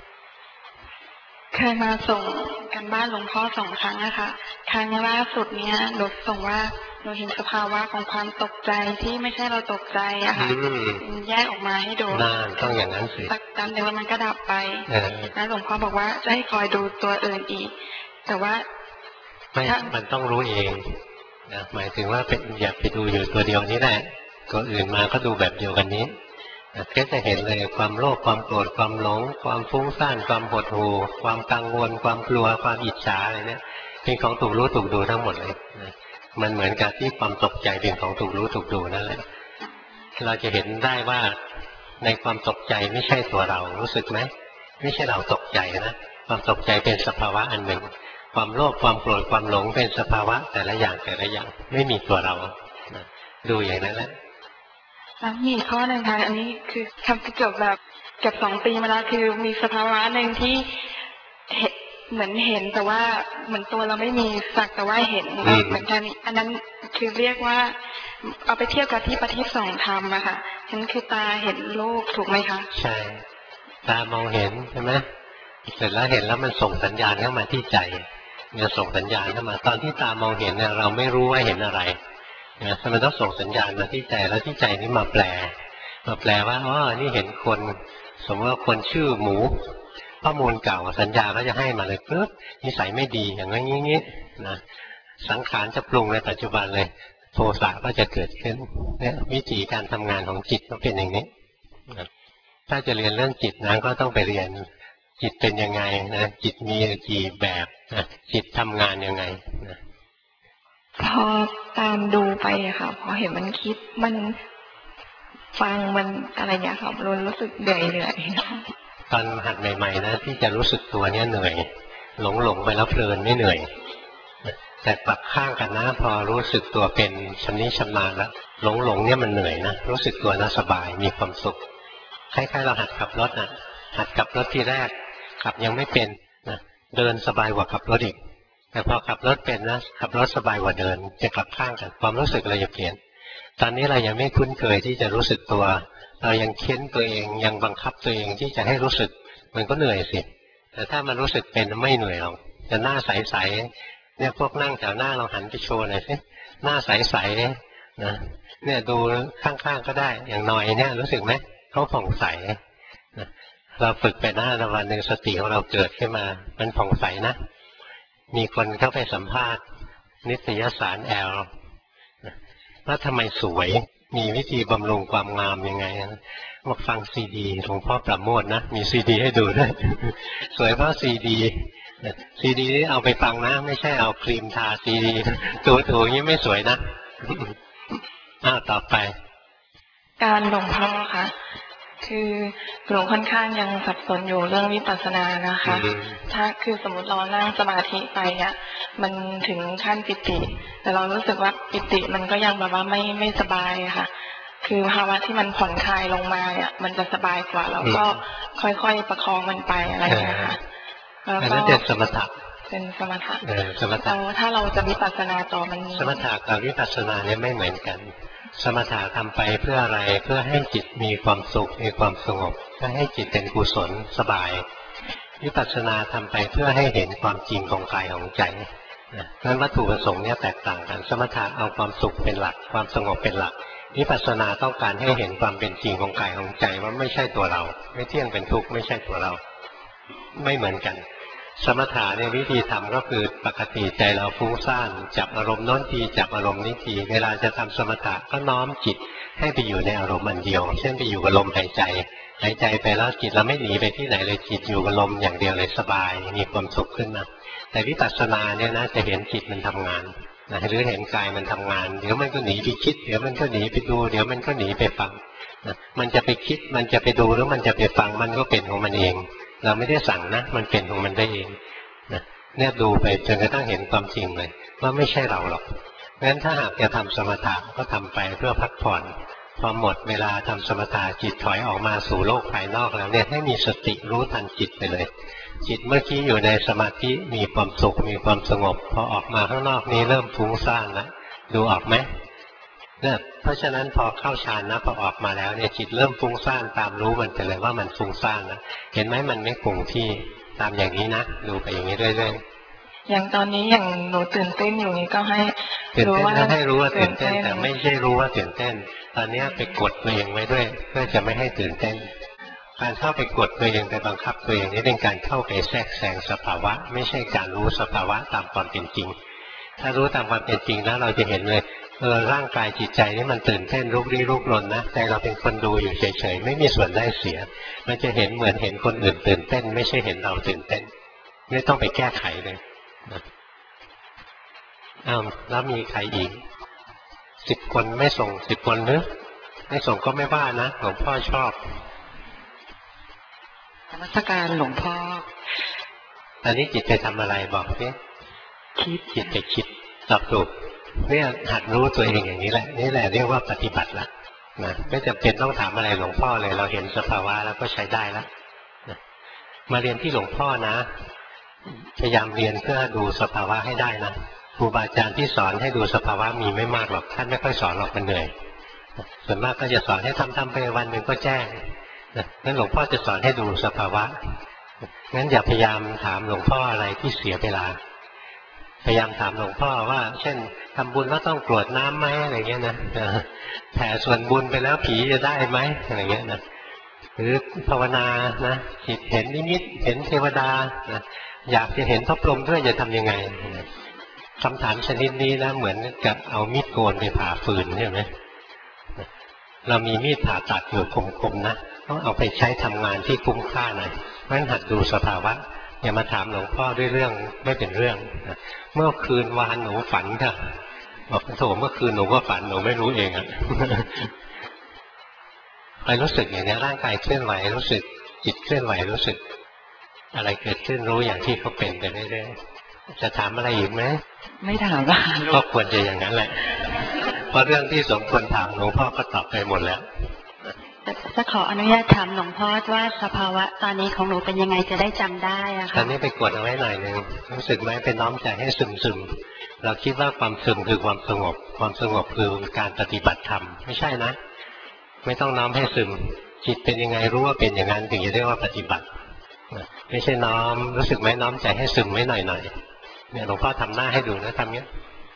เคยมาส่งกันบ้านหลวงพ่อ2 ครั้งนะคะครั้งล่าสุดเนี้ยหนูส่งว่าหนูเห็นสภาวะของความตกใจที่ไม่ใช่เราตกใจอะค่ะแยกออกมาให้ดูต้องอย่างนั้นสิสักตามเดี๋ยวมันก็ดับไปแล้วหลวงพ่อบอกว่าจะให้คอยดูตัวอื่นอีกแต่ว่าไม่มันต้องรู้เองนะหมายถึงว่าเป็นอย่าไปดูอยู่ตัวเดียวนี้แหละตัวอื่นมาก็ดูแบบเดียวกันนี้ก็จะเห็นเลยความโลภความโกรธความหลงความฟุ้งซ่านความหดหู่ความกังวลความกลัวความอิจฉาอะไรเนี่ยเป็นของถูกรู้ถูกดูทั้งหมดเลยมันเหมือนกับที่ความตกใจเป็นของถูกรู้ถูกดูนั่นแหละเราจะเห็นได้ว่าในความตกใจไม่ใช่ตัวเรารู้สึกไหมไม่ใช่เราตกใจนะความตกใจเป็นสภาวะอันหนึ่งความโลภความโกรธความหลงเป็นสภาวะแต่ละอย่างไม่มีตัวเราดูอย่างนั้นแหละแล้วมีข้อหนึ่งค่ะอันนี้คือทำเกือบ2 ปีมาแล้วคือมีสภาวะหนึ่งที่เหมือนเห็นแต่ว่าเหมือนตัวเราไม่มีสักแต่ว่าเห็นเหมือนกันอันนั้นคือเรียกว่าเอาไปเทียบกับที่ปฏิส่องธรรมอะค่ะนั่นคือตาเห็นโลกถูกไหมคะใช่ตามองเห็นใช่ไหมเสร็จแล้วเห็นแล้วมันส่งสัญญาณเข้ามาที่ใจเนี่ยส่งสัญญาณเข้ามาตอนที่ตามองเห็นเนี่ยเราไม่รู้ว่าเห็นอะไรนะมันต้องส่งสัญญาณมาที่ใจแล้วที่ใจนี้มาแปลว่าอ๋อนี่เห็นคนสมมติว่าคนชื่อหมูข้อมูลเก่าสัญญาก็จะให้มาเลยปึ๊บนิสัยไม่ดีอย่างนี้นะสังขารจะปรุงในปัจจุบันเลยโทสะก็จะเกิดขึ้นเนี่ยวิธีการทำงานของจิตก็เป็นอย่างนี้นะถ้าจะเรียนเรื่องจิตนะก็ต้องไปเรียนจิตเป็นยังไงนะจิตมีกี่แบบนะจิตทำงานยังไงนะพอตามดูไปอะค่ะพอเห็นมันคิดมันฟังมันอะไรอย่างเงี้ยค่ะรู้สึกเหนื่อยตอนหัดใหม่ๆนะที่จะรู้สึกตัวเนี่ยเหนื่อยหลงไปแล้วเพลินไม่เหนื่อยแต่ปรับข้างกันนะพอรู้สึกตัวเป็นชำนิชำนาญแล้วหลงเนี่ยมันเหนื่อยนะรู้สึกตัวนะสบายมีความสุขคล้ายๆเราหัดขับรถนะหัดขับรถที่แรกขับยังไม่เป็นนะเดินสบายกว่าขับรถอีกแต่พอขับรถเป็นนะขับรถสบายกว่าเดินจะกลับข้างกันความรู้สึกเราจะเปลี่ยนตอนนี้เรายังไม่คุ้นเคยที่จะรู้สึกตัวเรายังเค้นตัวเองยังบังคับตัวเองที่จะให้รู้สึกมันก็เหนื่อยสิแต่ถ้ามันรู้สึกเป็นไม่เหนื่อยหรอกจะหน้าใสๆเนี่ยพวกนั่งแถวหน้าเราหันไปโชว์หน่อยสิหน้าใสๆนะเนี่ยดูข้างๆก็ได้อย่างหน่อยเนี่ยรู้สึกไหมเขาผ่องใสนะเราฝึกไปหน้าวันหนึ่งสติของเราเกิดขึ้นมามันผ่องใสนะมีคนเข้าไปสัมภาษณ์นิตยสารแอลว่าทำไมสวยมีวิธีบำรุงความงามยังไงมาฟังซีดีหลวงพ่อประโมทนะมีซีดีให้ดูด้วยสวยเพราะซีดีนี่เอาไปฟังนะไม่ใช่เอาครีมทาซีดีถูอย่างนี้ไม่สวยนะต่อไปการหลวงพ่อค่ะคือหลวงค่อนข้างยังสับสนอยู่เรื่องวิปัสสนานะคะถ้าคือสมมติเรานั่งสมาธิไปเนี่ยมันถึงขั้นปิติแต่เรารู้สึกว่าปิติมันก็ยังแบบว่าไม่สบายค่ะคือภาวะที่มันผ่อนคลายลงมาเนี่ยมันจะสบายกว่าแล้วก็ค่อยๆประคองมันไปอะไรอย่างเงี้ยค่ะแล้วก็เป็นสมถะเป็นสมถะสมถะถ้าเราจะวิปัสสนาต่อมันสมถะกับวิปัสสนาเนี่ยไม่เหมือนกันสมถะทำไปเพื่ออะไรเพื่อให้จิตมีความสุขมีความสงบเพื่อให้จิตเป็นกุศลสบายวิปัสสนาทำไปเพื่อให้เห็นความจริงของกายของใจนั้นวัตถุประสงค์เนี่ยแตกต่างกันสมถะเอาความสุขเป็นหลักความสงบเป็นหลักวิปัสสนาต้องการให้เห็นความเป็นจริงของกายของใจว่าไม่ใช่ตัวเราไม่เที่ยงเป็นทุกข์ไม่ใช่ตัวเราไม่เหมือนกันสมถะเนี่ยวิธีทำก็คือปกติใจเราฟุ้งซ่านจับอารมณ์โน้นทีจับอารมณ์นี้ทีเวลาจะทำสมถะก็น้อมจิตให้ไปอยู่ในอารมณ์อันเดียวเช่นไปอยู่กับลมหายใจหายใจไปแล้วจิตเราไม่หนีไปที่ไหนเลยจิตอยู่กับลมอย่างเดียวเลยสบายมีความสุขขึ้นมาแต่วิปัสสนาเนี่ยนะจะเห็นจิตมันทำงานนะหรือเห็นกายมันทำงานเดี๋ยวมันก็หนีไปคิดเดี๋ยวมันก็หนีไปดูเดี๋ยวมันก็หนีไปฟังนะมันจะไปคิดมันจะไปดูหรือมันจะไปฟังมันก็เป็นของมันเองเราไม่ได้สั่งนะมันเป็นของมันได้เองนะเนี่ยดูไปจนกระทั่งเห็นความจริงเลยว่าไม่ใช่เราหรอกงั้นถ้าหากจะทำสมถะก็ทำไปเพื่อพักผ่อนพอหมดเวลาทำสมถะจิตถอยออกมาสู่โลกภายนอกแล้วเนี่ยให้มีสติรู้ทันจิตไปเลยจิตเมื่อกี้อยู่ในสมาธิมีความสุขมีความสงบพอออกมาข้างนอกนี้เริ่มฟุ้งซ่านแล้วดูออกไหมเนี่ยเพราะฉะนั้นพอเข้าฌานนะพอออกมาแล้วเนี่ยจิตเริ่มฟุ้งซ่านตามรู้มันไปเลยว่ามันฟุ้งซ่านนะเห็นไหมมันไม่คงที่ตามอย่างนี้นะดูไปอย่างนี้เรื่อยๆอย่างตอนนี้อย่างหนูตื่นเต้นอยู่นี้ก็ให้รู้ว่าให้รู้ว่าตื่นเต้นแต่ไม่ใช่รู้ว่าตื่นเต้นตอนนี้ไปกดตัวเองไว้ด้วยเพื่อจะไม่ให้ตื่นเต้นการเข้าไปกดตัวเองไปบังคับตัวเองนี่เป็นการเข้าไปแทรกแซงสภาวะไม่ใช่การรู้สภาวะตามความเป็นจริงถ้ารู้ตามความเป็นจริงแล้วเราจะเห็นเลยร่างกายจิตใจนี่มันตื่นเต้นลุกลี้ลุกลนนะแต่เราเป็นคนดูอยู่เฉยๆไม่มีส่วนได้เสียมันจะเห็นเหมือนเห็นคนอื่นตื่นเต้นไม่ใช่เห็นเราตื่นเต้นไม่ต้องไปแก้ไขเลยแล้วมีใครอีก10 คนไม่ส่ง10 คนหรือไม่ส่งก็ไม่ว่านะหลวงพ่อชอบนมัสการหลวงพ่อตอนนี้จิตไปทำอะไรบอกสิคิดจิตไปคิดตอบถูกเนี่ยหัดรู้ตัวเองอย่างนี้แหละนี่แหละเรียกว่าปฏิบัติละนะไม่จำเป็นต้องถามอะไรหลวงพ่อเลยเราเห็นสภาวะแล้วก็ใช้ได้แล้วนะมาเรียนที่หลวงพ่อนะพยายามเรียนเพื่อดูสภาวะให้ได้นะครูบาอาจารย์ที่สอนให้ดูสภาวะมีไม่มากหรอกท่านไม่ค่อยสอนหรอกมันเหนื่อยส่วนมากก็จะสอนให้ทำไปวันหนึ่งก็แจ้งงั้นหลวงพ่อจะสอนให้ดูสภาวะงั้นอย่าพยายามถามหลวงพ่ออะไรที่เสียเวลาพยายามถามหลวงพ่อว่าเช่นทำบุญแล้วต้องกรวดน้ำไหมอะไรเงี้ยนะแผ่ส่วนบุญไปแล้วผีจะได้ไหมอะไรเงี้ยนะหรือภาวนานะจิตเห็นนิมิตเห็นเทวดานะอยากจะเห็นพระพรหมด้วยจะทำยังไงคำถามชนิดนี้นะเหมือนกับเอามีดโกนไปผ่าฟืนใช่ไหมเรามีมีดผ่าตัดอยู่คมๆนะต้องเอาไปใช้ทำงานที่คุ้มค่าหน่อยเพราะฉะนั้นหัดดูสภาวะอย่ามาถามหลวงพ่อด้วยเรื่องไม่เป็นเรื่องเมื่อคืนวานหนูฝันค่ะบอกโถเมื่อคืนหนูก็ฝันหนูไม่รู้เองอะไปรู้สึกอย่างนี้ร่างกายเคลื่อนไหวรู้สึกจิตเคลื่อนไหวรู้สึกอะไรเกิดขึ้นรู้อย่างที่เขาเป็นไปเรื่อยๆจะถามอะไรอีกไหมไม่ถามว่าก็ควรจะอย่างนั้นแหละเพราะเรื่องที่สมควรถามหลวงพ่อก็ตอบไปหมดแล้วจะขออนุญาตถามหลวงพ่อว่าสภาวะตอนนี้ของหนูเป็นยังไงจะได้จำได้อะค่ะตอนนี้ไปกดเอาไว้หน่อยนึงรู้สึกไหมเป็นน้อมใจให้ซึมๆเราคิดว่าความซึมคือความสงบความสงบคือการปฏิบัติธรรมไม่ใช่นะไม่ต้องน้อมให้ซึมจิตเป็นยังไงรู้ว่าเป็นอย่างนั้นถึงจะเรียกว่าปฏิบัติไม่ใช่น้อมรู้สึกไหมน้อมใจให้ซึมไว้หน่อยๆเนี่ยหลวงพ่อทำหน้าให้ดูนะทำเนี้ย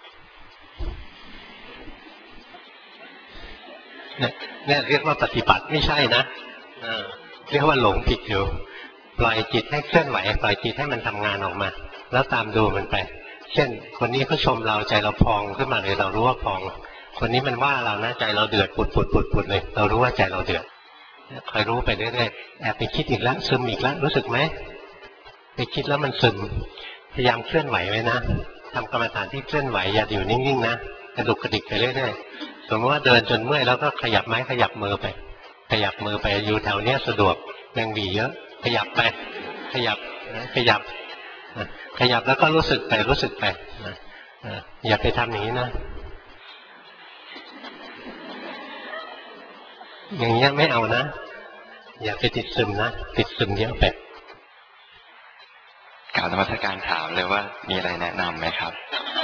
เนี่ยเรียกว่าปฏิบัติไม่ใช่นะเรียกว่าหลงผิดอยู่ปล่อยจิตให้เคลื่อนไหวปล่อยจิตให้มันทำงานออกมาแล้วตามดูมันไปเช่นคนนี้เขาชมเราใจเราพองขึ้นมาเลยเรารู้ว่าพองคนนี้มันว่าเรานะใจเราเดือดปุดเลยเรารู้ว่าใจเราเดือดคอยรู้ไปเรื่อยๆแอบไปคิดอีกแล้วซึมอีกแล้วรู้สึกไหมไปคิดแล้วมันซึมพยายามเคลื่อนไหวไว้นะทำกรรมฐานที่เคลื่อนไหวอย่าอยู่นิ่งๆนะกระดุกกระดิกไปเรื่อยๆสมมติว่าเดินจนเมื่อยแล้วก็ขยับไม้ขยับมือไปขยับมือไปอยู่แถวเนี้ยสะดวกแรงบีเยอะขยับไปขยับแล้วก็รู้สึกไปอย่าไปทำอย่างนี้นะอย่างนี้ไม่เอานะอย่าไปติดซึมนะติดซึมเยอะไปกราบนมัสการถามเลยว่ามีอะไรแนะนำไหมครับ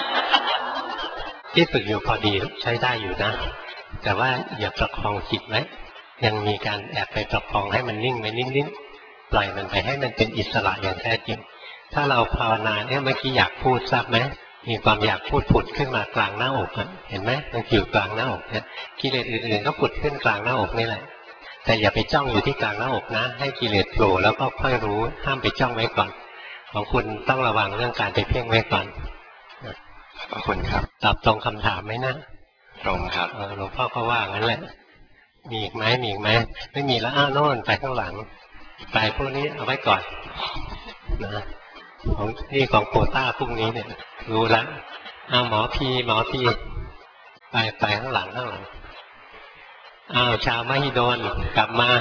ที่ฝึกอยู่พอดีใช้ได้อยู่นะ แต่ว่าอย่าประคองจิตไว้ยังมีการแอบไปประคองให้มันนิ่งไว้นิดๆปล่อยมันไปให้มันเป็นอิสระอย่างแท้จริงถ้าเราภาวนาเนี่ยเมื่อกี้อยากพูดทราบไหมมีความอยากพูดผุดขึ้นมากลางหน้าอกเห็นไหมมันอยู่กลางหน้าอกเนี่ยกิเลสอื่นๆก็ผุดขึ้นกลางหน้าอกนี่แหละแต่อย่าไปจ้องอยู่ที่กลางหน้าอกนะให้กิเลสโผล่แล้วก็ค่อยรู้ห้ามไปจ้องไว้ก่อนของคุณต้องระวังเรื่องการไปเพ่งไว้ก่อนขอบคุณครับตอบตรงคำถามไหมนะตรงครับหลวงพ่อก็ว่างั้นแหละมีอีกไหมไม่มีแล้วโน่นไปข้างหลังไปพวกนี้เอาไว้ก่อนนะของนี่ของโควต้าพรุ่งนี้เนี่ยรู้แล้วหมอพีไปข้างหลังชาวมหิดลกลับมา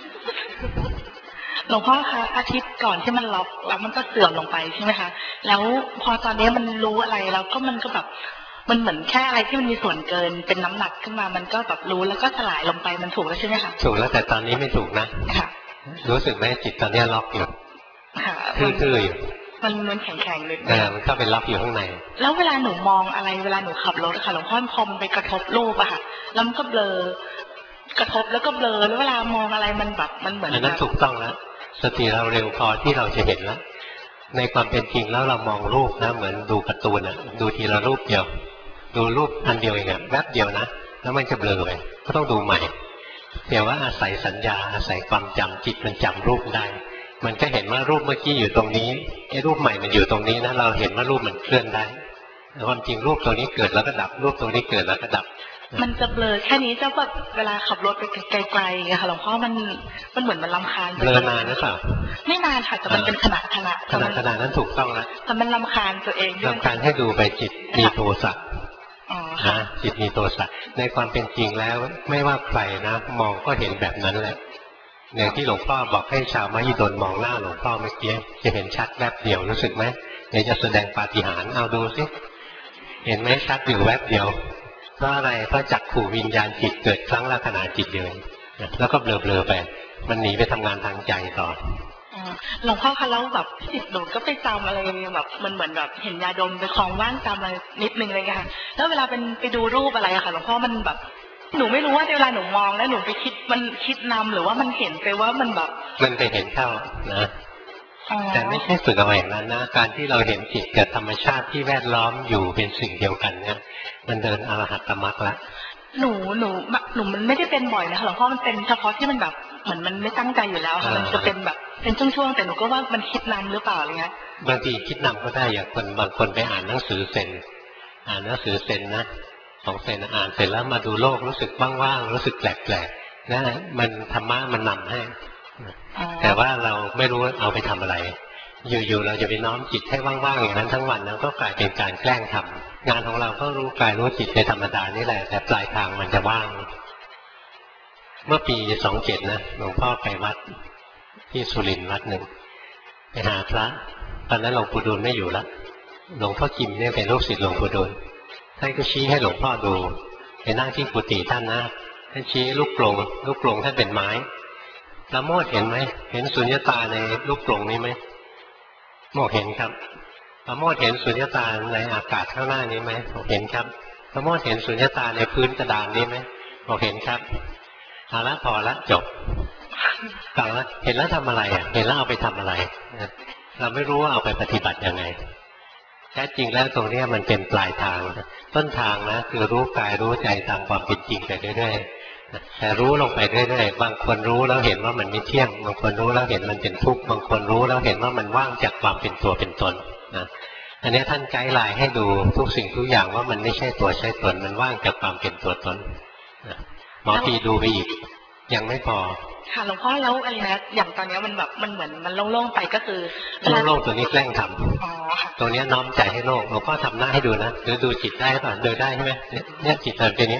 หลวงพ่อคะอาทิตย์ก่อนที่มันล็อกแล้วมันก็เสื่อมลงไปใช่ไหมคะแล้วพอตอนนี้มันรู้อะไรแล้วก็มันก็แบบมันเหมือนแค่อะไรที่มันมีส่วนเกินเป็นน้ำหนักขึ้นมามันก็แบบรู้แล้วก็สลายลงไปมันถูกแล้วใช่ไหมคะถูกแล้วแต่ตอนนี้ไม่ถูกนะค่ะรู้สึกไหมจิตตอนนี้ล็อกอยู่ค่ะทื่อๆอยู่มันแข็งๆเลยมันเข้าไปล็อกอยู่ข้างในแล้วเวลาหนูมองอะไรเวลาหนูขับรถค่ะหลวงพ่อพอมไปกระทบรูปอะค่ะแล้วมันก็เบลอกระทบแล้วก็เบลอแล้วเวลามองอะไรมันแบบมันเหมือนอันนั้นถูกต้องแล้วสติเราเร็วพอที่เราจะเห็นแล้วในความเป็นจริงแล้วเรามองรูปนะเหมือนดูการ์ตูนดูทีละรูปเดียวดูรูปอันเดียวเองแวบเดียวนะแล้วมันจะเบลอไปก็ต้องดูใหม่แต่ว่าอาศัยสัญญาอาศัยความจำจิตมันจำรูปได้มันก็เห็นว่ารูปเมื่อกี้อยู่ตรงนี้ไอ้รูปใหม่มันอยู่ตรงนี้นะเราเห็นว่ารูปมันเคลื่อนได้ความจริงรูปตัวนี้เกิดแล้วก็ดับรูปตัวนี้เกิดแล้วก็ดับมันจะเบลอแค่นี้เจ้าแบบเวลาขับรถไปไกลๆค่ะหลวงพ่อมันเหมือนมันรำคาญเบลอนานหรือเปล่าไม่นานค่ะแต่มันเป็นขณะนั้นถูกต้องแล้วแต่มันรำคาญตัวเองรำคาญให้ดูไปจิตมีโทสะจิตมีโทสะในความเป็นจริงแล้วไม่ว่าใครนะมองก็เห็นแบบนั้นแหละอย่างที่หลวงพ่อบอกให้ชาวมหิดลมองหน้าหลวงพ่อเมื่อกี้จะเห็นชัดแวบเดียวรู้สึกไหมเดี๋ยวจะแสดงปาฏิหาริย์เอาดูสิเห็นไหมชัดอยู่แวบเดียวเพราะอะไรเพราะจักขู่วิญญาณจิตเกิดครั้งละขณะจิตเดียวแล้วก็เบลอๆไปมันหนีไปทำงานทางใจต่อหลวงพ่อคะแล้วแบบจิตหนูก็ไปจำอะไรแบบมันเหมือนแบบเห็นยาดมไปคลองว่างจำอะไรนิดนึงเลยค่ะแล้วเวลาเป็นไปดูรูปอะไรอะค่ะหลวงพ่อมันแบบหนูไม่รู้ว่าเวลาหนูมองแล้วหนูไปคิดมันคิดนำหรือว่ามันเห็นไปว่ามันแบบมันไปเห็นเข้านะแต่ไม่ใช่ฝึกเอาอย่างนั้นนะการที่เราเห็นจิตกับธรรมชาติที่แวดล้อมอยู่เป็นสิ่งเดียวกันเนี่ยมันเดินอรหัตมรรคละหนูมันไม่ได้เป็นบ่อยนะคะหลวงพ่อมันเป็นเฉพาะที่มันแบบเหมือนมันไม่ตั้งใจอยู่แล้วค่ะมันจะเป็นแบบเป็นช่วงๆแต่หนูก็ว่ามันคิดนำหรือเปล่าอะไรเงี้ยบางทีคิดนำก็ได้อย่างคนบางคนไปอ่านหนังสือเซนนะของเซนอ่านเสร็จแล้วมาดูโลกรู้สึกว่างๆรู้สึกแปลกๆนั่นมันธรรมะมันนำให้แต่ว่าเราไม่รู้เอาไปทำอะไรอยู่ๆเราจะไปน้อมจิตให้ว่างๆอย่างนั้นทั้งวันแล้วก็กลายเป็นการแกล้งทำงานของเราก็รู้กายรู้จิตในธรรมดานี่แหละแต่ปลายทางมันจะว่างเมื่อปี27นะหลวงพ่อไปวัดที่สุรินทร์วัดหนึ่งไปหาพระตอนนั้นหลวงปู่ดูลไม่อยู่แล้วหลวงพ่อกิมเนี่ยเป็นลูกศิษย์หลวงปู่ดูลท่านก็ชี้ให้หลวงพ่อดูไปนั่งที่กุฏิท่านนะท่านชี้ลูกกลงท่านเป็นไม้ละโมดเห็นไหมเห็นสุญญตาในลูกกลงนี้ไหมโมเห็นครับละโมดเห็นสุญญตาในอากาศข้างหน้านี้ไหมเห็นครับละโมดเห็นสุญญตาในพื้นกระดานนี้ไหมเห็นครับเอาละพอละจบฟังแล้วเห็นแล้วทำอะไรเห็นแล้วเอาไปทำอะไรเราไม่รู้ว่าเอาไปปฏิบัติยังไงแท้จริงแล้วตรงนี้มันเป็นปลายทางต้นทางนะคือรู้กายรู้ใจตามความเป็นจริงไปเรื่อยๆแต่รู้ลงไปเรื่อยๆบางคนรู้แล้วเห็นว่ามันไม่เที่ยงบางคนรู้แล้วเห็นมันเป็นทุกข์บางคนรู้แล้วเห็นว่ามันว่างจากความเป็นตัวเป็นตนนะอันนี้ท่านไกด์ไลน์ให้ดูทุกสิ่งทุกอย่างว่ามันไม่ใช่ตัวใช่ตนมันว่างจากความเป็นตัวตนหมอปีดูไปอีกยังไม่พอค่ะหลวงพ่อแล้วอะไรนะอย่างตอนนี้มันแบบมันเหมือนมันโล่งๆไปก็คือโล่งๆตัวนี้แกล้งทำตัวนี้น้อมใจให้โล่งหลวงพ่อทำหน้าให้ดูนะดูจิตได้ป่ะเดินได้ใช่ไหมเนี่ยจิตเดินเป็นนี้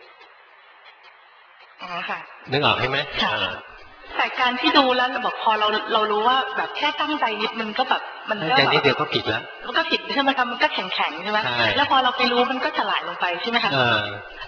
ค่ะนึกออกใช่ไหมแต่การที่ดูแล้วแบบพอเรารู้ว่าแบบแค่ตั้งใจนิดมันก็แบบมันก็ใจนิดเดียวก็ผิดแล้วมันก็ผิดใช่ไหมคะมันก็แข็งใช่ไหมแล้วพอเราไปรู้มันก็สลายลงไปใช่ไหมคะแล้ว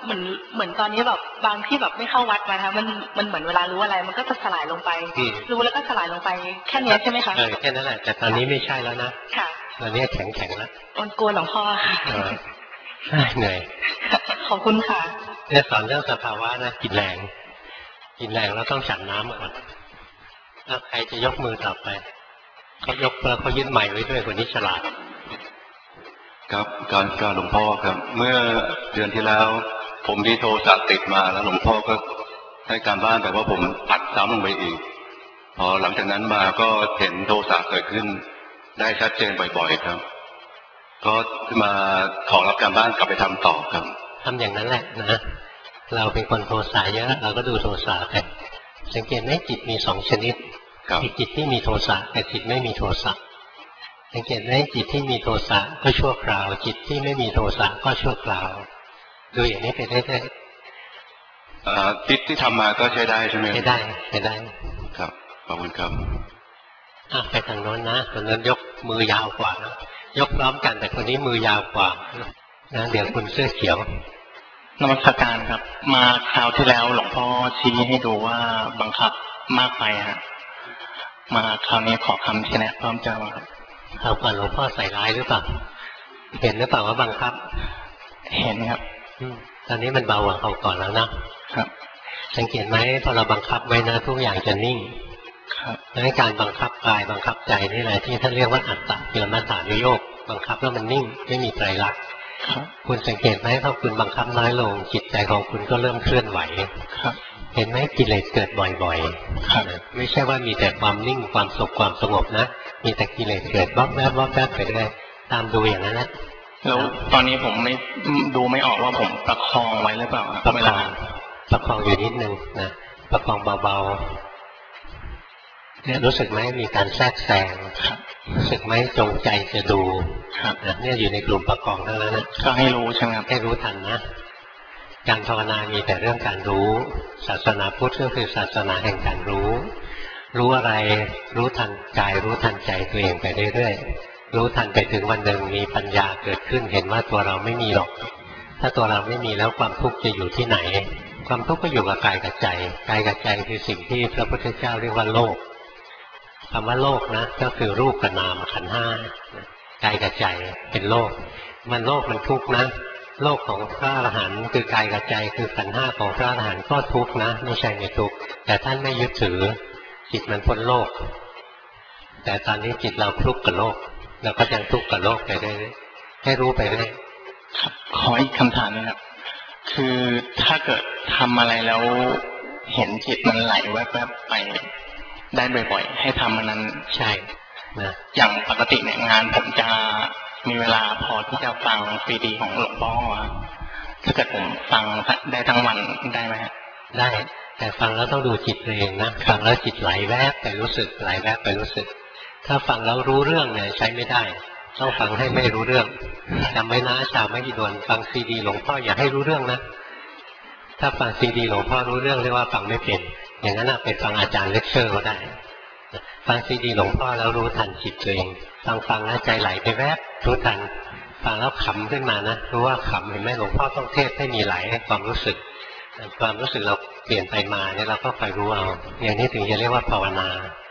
เหมือนตอนนี้แบบบางที่แบบไม่เข้าวัดมาคะมันเหมือนเวลารู้อะไรมันก็จะสลายลงไปรู้แล้วก็สลายลงไปแค่นี้ใช่ไหมคะแค่นั้นแหละแต่ตอนนี้ไม่ใช่แล้วนะค่ะตอนนี้แข็งแล้วกลัวหลวงพ่อค่ะเหนื่อยขอบคุณค่ะเนี่ยสอนเรื่องสภาวะนะกินแรงแล้วต้องฉันน้ำก่อนถ้าใครจะยกมือต่อไปเขายกแล้วเขายึดใหม่ไว้ด้วยคนนี้ฉลาดครับการหลวงพ่อครับเมื่อเดือนที่แล้วผมที่โทรศัพท์ติดมาแล้วหลวงพ่อก็ให้การบ้านแต่ว่าผมอัดซ้ำลงไปอีกพอหลังจากนั้นมาก็เห็นโทสะเกิดขึ้นได้ชัดเจนบ่อยๆครับก็มาขอรับการบ้านกลับไปทำต่อครับทำอย่างนั้นแหละนะเราเป็นคนโทสะเยอะเราก็ดูโทสะไปสังเกตไหมจิตมีสองชนิดจิตที่มีโทสะกับจิตไม่มีโทสะสังเกตไหมจิตที่มีโทสะก็ชั่วคราวจิตที่ไม่มีโทสะก็ชั่วคราวดูอย่างนี้ไปเรื่อยๆจิตที่ทำมาก็ใช้ได้ใช่ไหมใช้ได้ครับขอบคุณครับไปทางโน้นนะคนนั้นยกมือยาวกว่านะยกพร้อมกันแต่คนนี้มือยาวกว่านะเดี๋ยวคุณเสื้อเขียวนมัสการครับมาคราวที่แล้วหลวงพ่อชี้ให้ดูว่าบังคับมากไปฮะมาคราวนี้ขอคำชี้แนะเพิ่มเติมครับเอาก่อนหลวงพ่อใส่ร้ายหรือเปล่าเห็นหรือเปล่าว่าบังคับเห็นครับตอนนี้มันเบากว่าเขาก่อนแล้วนะครับสังเกตไหมพอเราบังคับไว้นะทุกอย่างจะนิ่งครับดังนั้นการบังคับกายบังคับใจนี่แหละที่ท่านเรียกว่าอัตตกิลมัฏฐานุโยคบังคับแล้วมันนิ่งไม่มีไตรลักษณ์คุณสังเกตไหมพอคุณบังคับน้อยลงจิตใจของคุณก็เริ่มเคลื่อนไหวเห็นไหมกิเลสเกิดบ่อยๆไม่ใช่ว่ามีแต่ความนิ่งความสุขความสงบนะมีแต่กิเลสเกิดวับแวบไปเรื่อยตามดูอย่างนั้นแหละแล้วตอนนี้ผมไม่ดูไม่ออกว่าผมประคองไว้หรือเปล่าประคองอยู่นิดนึงนะประคองเบาๆเนี่ยรู้สึกไหมมีการแทรกแซงรู้สึกไหมจงใจจะดูเนี่ยอยู่ในกลุ่มประคองทั้งนั้นนะก็ให้รู้ใช่ไหมให้รู้ทันนะการภาวนามีแต่เรื่องการรู้ศาสนาพุทธก็คือศาสนาแห่งการรู้อะไรรู้ทันกายรู้ทันใจตัวเองไปเรื่อยๆรู้ทันไปถึงวันหนึ่งมีปัญญาเกิดขึ้นเห็นว่าตัวเราไม่มีหรอกถ้าตัวเราไม่มีแล้วความทุกข์จะอยู่ที่ไหนความทุกข์ก็อยู่กับกายกับใจกายกับใจคือสิ่งที่พระพุทธเจ้าเรียกว่าโลกคำว่าโลกนะก็คือรูปกับนามขันธ์ห้ากายกับใจเป็นโลกมันโลกมันทุกข์นะโลกของพระอรหันต์คือกายกับใจคือขันธ์ห้าของพระอรหันต์ก็ทุกข์นะไม่ใช่ไม่ทุกข์แต่ท่านไม่ยึดถือจิตมันพ้นโลกแต่ตอนนี้จิตเราคลุกกับโลกเราก็ยังทุกข์กับโลกไปเรื่อยๆให้รู้ไปเรื่อยครับขออีกคำถามนึงครับคือถ้าเกิดทำอะไรแล้วเห็นจิตมันไหลแวบๆไปได้บ่อยๆให้ทำมันนั้นใช่นะอย่างปกติเนี่ยงานผมจะมีเวลาพอที่จะฟังซีดีของหลวงพ่อถ้าเกิดผมฟังได้ทั้งวันได้ไหมได้แต่ฟังแล้วต้องดูจิตเองนะฟังแล้วจิตไหลแวบไปรู้สึกไหลแวบไปรู้สึกถ้าฟังแล้วรู้เรื่องเนี่ยใช้ไม่ได้ต้องฟังให้ไม่รู้เรื่องจำไว้นะชาวไม่ดีดวนฟังซีดีหลวงพ่ออย่าให้รู้เรื่องนะถ้าฟังซีดีหลวงพ่อรู้เรื่องเรียกว่าฟังไม่เป็นอย่างนั้นไปฟังอาจารย์เลคเชอร์ก็ได้ฟังซีดีหลวงพ่อแล้วรู้ทันจิตตัวเองฟังแล้วใจไหลไปแวบรู้ทันฟังแล้วขำขึ้นมานะรู้ว่าขำเห็นไหมหลวงพ่อต้องเทศให้มีไหลให้ความรู้สึกเราเปลี่ยนไปมาเนี่ยเราก็คอยรู้เอาอย่างนี้ถึงจะเรียกว่าภาวนา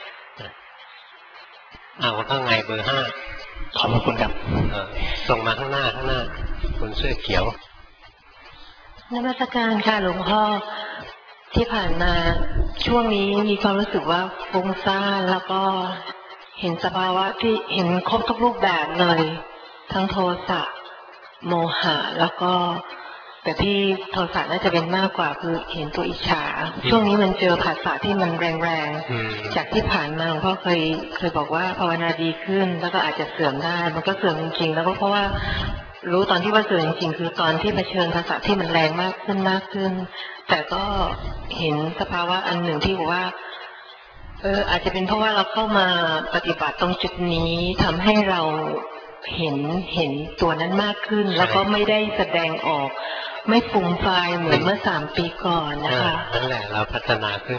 เอาข้างในเบอร์5 ขอบคุณครับส่งมาข้างหน้าคุณเสื้อเขียวนมัสการค่ะหลวงพ่อที่ผ่านมาช่วงนี้มีความรู้สึกว่าฟุ้งซ่านแล้วก็เห็นสภาวะที่เห็นครบทุกรูปแบบเลยทั้งโทสะโมหะแล้วก็แต่ที่โทสะน่าจะเป็นมากกว่าคือเห็นตัวอิจฉาช่วงนี้มันเจอภาษาที่มันแรงๆจากที่ผ่านมาหลวงพ่อเคยบอกว่าภาวนาดีขึ้นแล้วก็อาจจะเสื่อมได้มันก็เสื่อมจริงๆแล้วก็เพราะว่ารู้ตอนที่ว่าเสื่อมจริงๆคือตอนที่เผชิญภาษาที่มันแรงมากขึ้นแต่ก็เห็นสภาวะอันหนึ่งที่บอกว่าอาจจะเป็นเพราะว่าเราเข้ามาปฏิบัติตรงจุดนี้ทำให้เราเห็นตัวนั้นมากขึ้นแล้วก็ไม่ได้แสดงออกไม่ฟุ้งไฟเหมือนเมื่อ3 ปีก่อนนะคะนั่นแหละเราพัฒนาขึ้น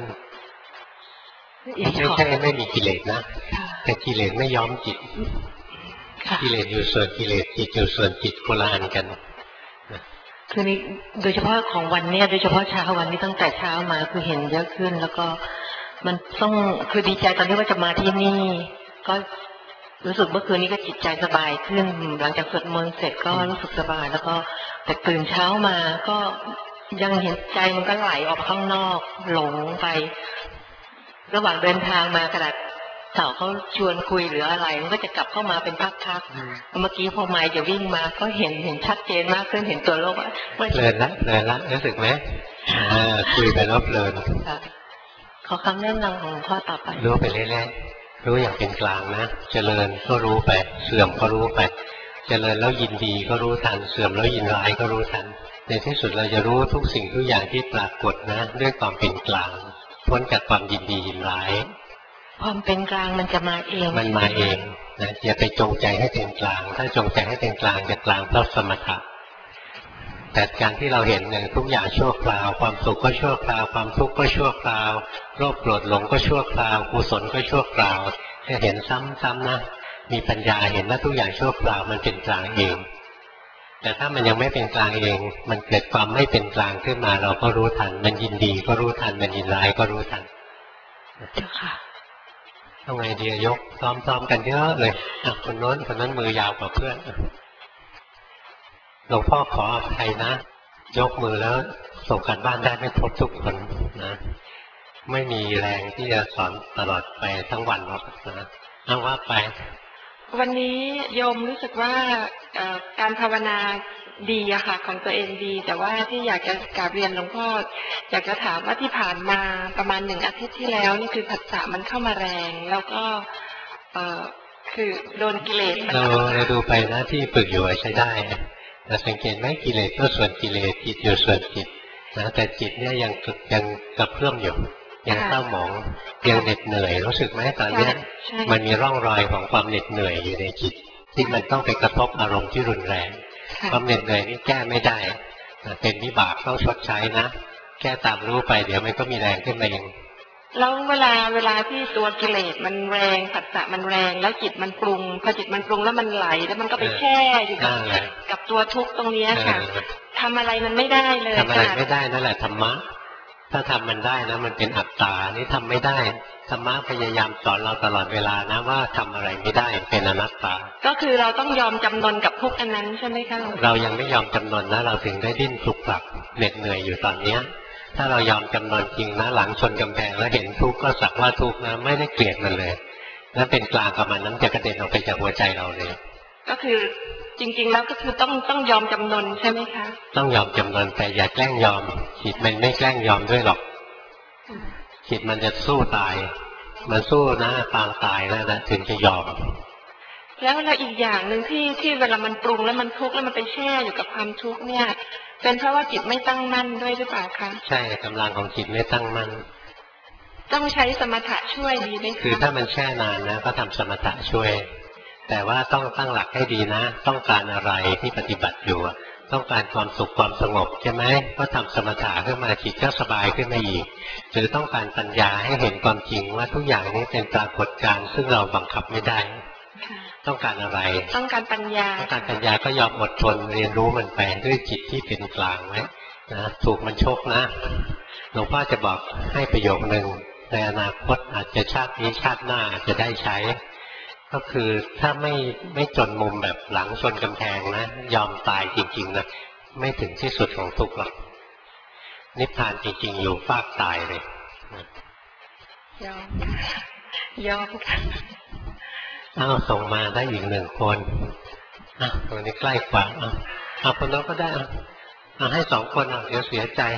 ไม่ใช่ไม่มีกิเลสนะแต่กิเลสไม่ยอมจิตกิเลสอยู่ส่วนกิเลสจิตอยู่ส่วนจิตคนละอันกันคือนี่โดยเฉพาะของวันเนี้ยโดยเฉพาะเช้าวันนี้ตั้งแต่เช้ามาคือเห็นเยอะขึ้น แล้วก็มันต้องคือดีใจตอนที่ว่าจะมาที่นี่ก็รู้สึกเมื่อคืนนี้ก็จิตใจสบายขึ้นหลังจากสวดมนต์เสร็จก็รู้สึกสบายแล้วก็แต่ตื่นเช้ามาก็ยังเห็นใจมันก็ไหลออกข้างนอกหลงไประหว่างเดินทางมากระดาษสาวเขาชวนคุยหรืออะไรมันก็จะกลับเข้ามาเป็นพักๆเมื่อกี้พอไมค์จะวิ่งมาก็เห็นชัดเจนมากขึ้นเห็นตัวโลกว่าเพลินละรู้สึกไหมคุยไปแล้วเพลินขอคำแนะนำของพ่อต่อไปรู้ไปเรื่อยๆรู้อย่างเป็นกลางนะเจริญก็รู้ไปเสื่อมก็รู้ไปเจริญแล้วยินดีก็รู้ทันเสื่อมแล้วยินร้ายก็รู้ทันในที่สุดเราจะรู้ทุกสิ่งทุกอย่างที่ปรากฏนะด้วยความเป็นกลางพ้นจากความยินดียินร้ายความเป็นกลางมันจะมาเองมันมาเองนะอย่าไปจงใจให้เป็นกลางถ้าจงใจให้เป็นกลางจะกลางเพราะสมถะแต่การที่เราเห็นเนี่ยทุกอย่างชั่วคราวความสุขก็ชั่วคราวความทุกข์ก็ชั่วคราวโลภโกรธหลงก็ชั่วคราวกุศลก็ชั่วคราวจะเห็นซ้ำๆนะมีปัญญาเห็นว่าทุกอย่างชั่วคราวมันเป็นกลางเองแต่ถ้ามันยังไม่เป็นกลางเองมันเกิดความไม่เป็นกลางขึ้นมาเราก็รู้ทันมันยินดีก็รู้ทันมันยินร้ายก็รู้ทันเจ้าค่ะทำไงดียกซ้อมกันเยอะเลยคนโน้นมือยาวกว่าเพื่อนหลวงพ่อขออภัยนะยกมือแล้วส่งการบ้านได้ไม่ครบทุกคนนะไม่มีแรงที่จะสอนตลอดไปทั้งวันหรอกนะเอาว่าไปวันนี้โยมรู้สึกว่าการภาวนาดีอะค่ะของตัวเองดีแต่ว่าที่อยากจะกราบเรียนหลวงพ่ออยากจะถามว่าที่ผ่านมาประมาณ1 อาทิตย์ที่แล้วนี่คือผัสสะมันเข้ามาแรงแล้วก็คือโดนกิเลสเราดูไปนะที่ฝึกอยู่ใช้ได้แต่สังเกตไหมกิเลสก็ส่วนกิเลสจิตอยู่ส่วนจิตนะแต่จิตเนี่ยยังกระเพื่อมอยู่ยังเศร้าหมองยังเหน็ดเหนื่อยรู้สึกไหมตอนนี้มันมีร่องรอยของความเหน็ดเหนื่อยอยู่ในจิตที่มันต้องไปกระทบอารมณ์ที่รุนแรงความเหน็ดเหนื่อยนี่แก้ไม่ได้เป็นวิบากต้องชดใช้นะแก้ตามรู้ไปเดี๋ยวมันก็มีแรงขึ้นมาเองแล้วเวลาที่ตัวกิเลสมันแรงผัสสะมันแรงแล้วจิตมันปรุงพอจิตมันปรุงแล้วมันไหลแล้วมันก็ไปแช่อยู่กับตัวทุกข์ตรงนี้ค่ะทำอะไรมันไม่ได้เลยทำอะไรไม่ได้นั่นแหละธรรมะถ้าทำมันได้นะมันเป็นอัตตานี่ทำไม่ได้ธรรมะพยายามสอนเราตลอดเวลานะว่าทำอะไรไม่ได้เป็นอนัตตาก็คือเราต้องยอมจำนนกับทุกอันนั้นใช่ไหมคะเรายังไม่ยอมจำนนนะเราถึงได้ดิ้นทุกข์กลับเหน็ดเหนื่อยอยู่ตอนเนี้ยถ้าเรายอมจำนนจริงนะหลังชนกำแพงแล้วเห็นทุกข์ก็สักว่าทุกข์นะไม่ได้เกลียดมันเลยแล้วเป็นกลางกับมันนั้นจะกระเด็นออกไปจากหัวใจเราเลยก็คือจริงๆแล้วก็คือต้องยอมจำนนใช่ไหมคะต้องยอมจำนนแต่อย่าแกล้งยอมจิตมันไม่แกล้งยอมด้วยหรอกจิตมันจะสู้ตายมันสู้นะปางตายแล้วนะถึงจะยอมแล้วอีกอย่างหนึ่งที่เวลามันปรุงแล้วมันทุกข์แล้วมันไปแช่อยู่กับความทุกข์เนี่ยเป็นเพราะว่าจิตไม่ตั้งมั่นด้วยหรือเปล่าคะใช่กำลังของจิตไม่ตั้งมั่นต้องใช้สมถะช่วยดีไหมคะคือถ้ามันแช่นานนะก็ทำสมถะช่วยแต่ว่าต้องตั้งหลักให้ดีนะต้องการอะไรที่ปฏิบัติอยู่ต้องการความสุขความสงบใช่ไหมก็ทำสมถะขึ้นมาจิตก็สบายขึ้นมาอีกหรือต้องการปัญญาให้เห็นความจริงว่าทุกอย่างนี้เป็นปรากฏการณ์ซึ่งเราบังคับไม่ได้ต้องการอะไรต้องการปัญญาต้องการปัญญาก็ยอมอดทนเรียนรู้มันไปด้วยจิตที่เป็นกลางไว้นะถูกมันชกนะหลวงพ่อจะบอกให้ประโยคนึงในอนาคตอาจจะชาตินี้ชาติหน้าอาจจะได้ใช้ก็คือถ้าไม่จนมุมแบบหลังชนกำแพงนะยอมตายจริงๆนะไม่ถึงที่สุดของทุกข์หรอกนิพพานจริงๆอยู่ฟากตายเลยยอมส่งมาได้อีก1 คนตรงนี้ใกล้กว่าคนนั้นก็ได้ให้2 คนเดี๋ยวเสียใจ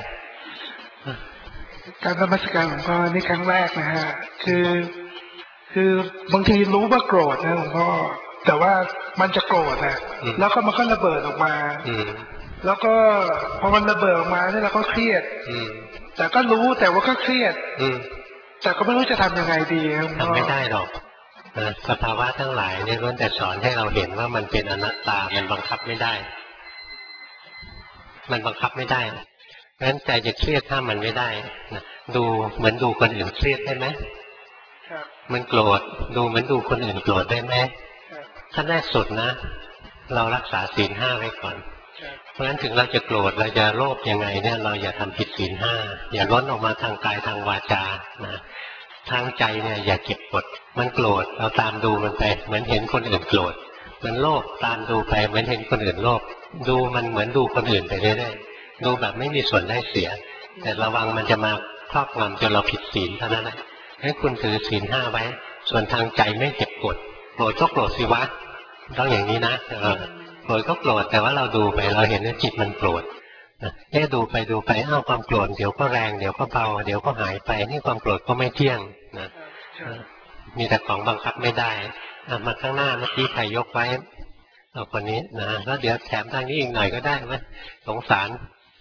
การนมัสการหลวงพ่อนี่ครั้งแรกนะฮะคือบางทีรู้ว่าโกรธนะหลวงพ่อแต่ว่ามันจะโกรธนะแล้วก็มันก็ระเบิดออกมาแล้วก็พอมันระเบิดออกมาเนี่ยเราก็เครียดแต่ก็รู้แต่ว่าก็เครียดแต่ก็ไม่รู้จะทำยังไงดีทำไม่ได้หรอกสภาวะทั้งหลายเนี่ยล้วนแต่สอนให้เราเห็นว่ามันเป็นอนัตตามันบังคับไม่ได้มันบังคับไม่ได้เพราะฉะนั้นใจจะเครียดถ้ามันไม่ได้ดูเหมือนดูคนอื่นเครียดได้ไหมมันโกรธดูเหมือนดูคนอื่นโกรธได้ไหมขั้นแรกสุดนะเรารักษาศีล 5ไว้ก่อนเพราะฉะนั้นถึงเราจะโกรธเราจะโลภยังไงเนี่ยเราอย่าทำผิดศีลห้าอย่าล้นออกมาทางกายทางวาจานะทางใจเนี่ยอย่าเก็บกดมันโกรธเราตามดูมันไปเหมือนเห็นคนอื่นโกรธมันโลภตามดูไปเหมือนเห็นคนอื่นโลภดูมันเหมือนดูคนอื่นไปเรื่อยๆดูแบบไม่มีส่วนได้เสียแต่ระวังมันจะมาครอบงำจนเราผิดศีลเท่านั้นแหละให้คุณถือศีลห้าไว้ส่วนทางใจไม่เก็บกดโกรธก็โกรธสิวะต้องอย่างนี้นะโกรธก็โกรธแต่ว่าเราดูไปเราเห็นว่าจิตมันโกรธดูไปอ้าวความโกรธเดี๋ยวก็แรงเดี๋ยวก็เบาเดี๋ยวก็หายไปนี่ความโกรธก็ไม่เที่ยงนะมีแต่ของบังคับไม่ได้มาข้างหน้าเมื่อกี้ใครยกไว้เอาคนนี้นะแล้วเดี๋ยวแถมทางนี้อีกหน่อยก็ได้ไหมสงสาร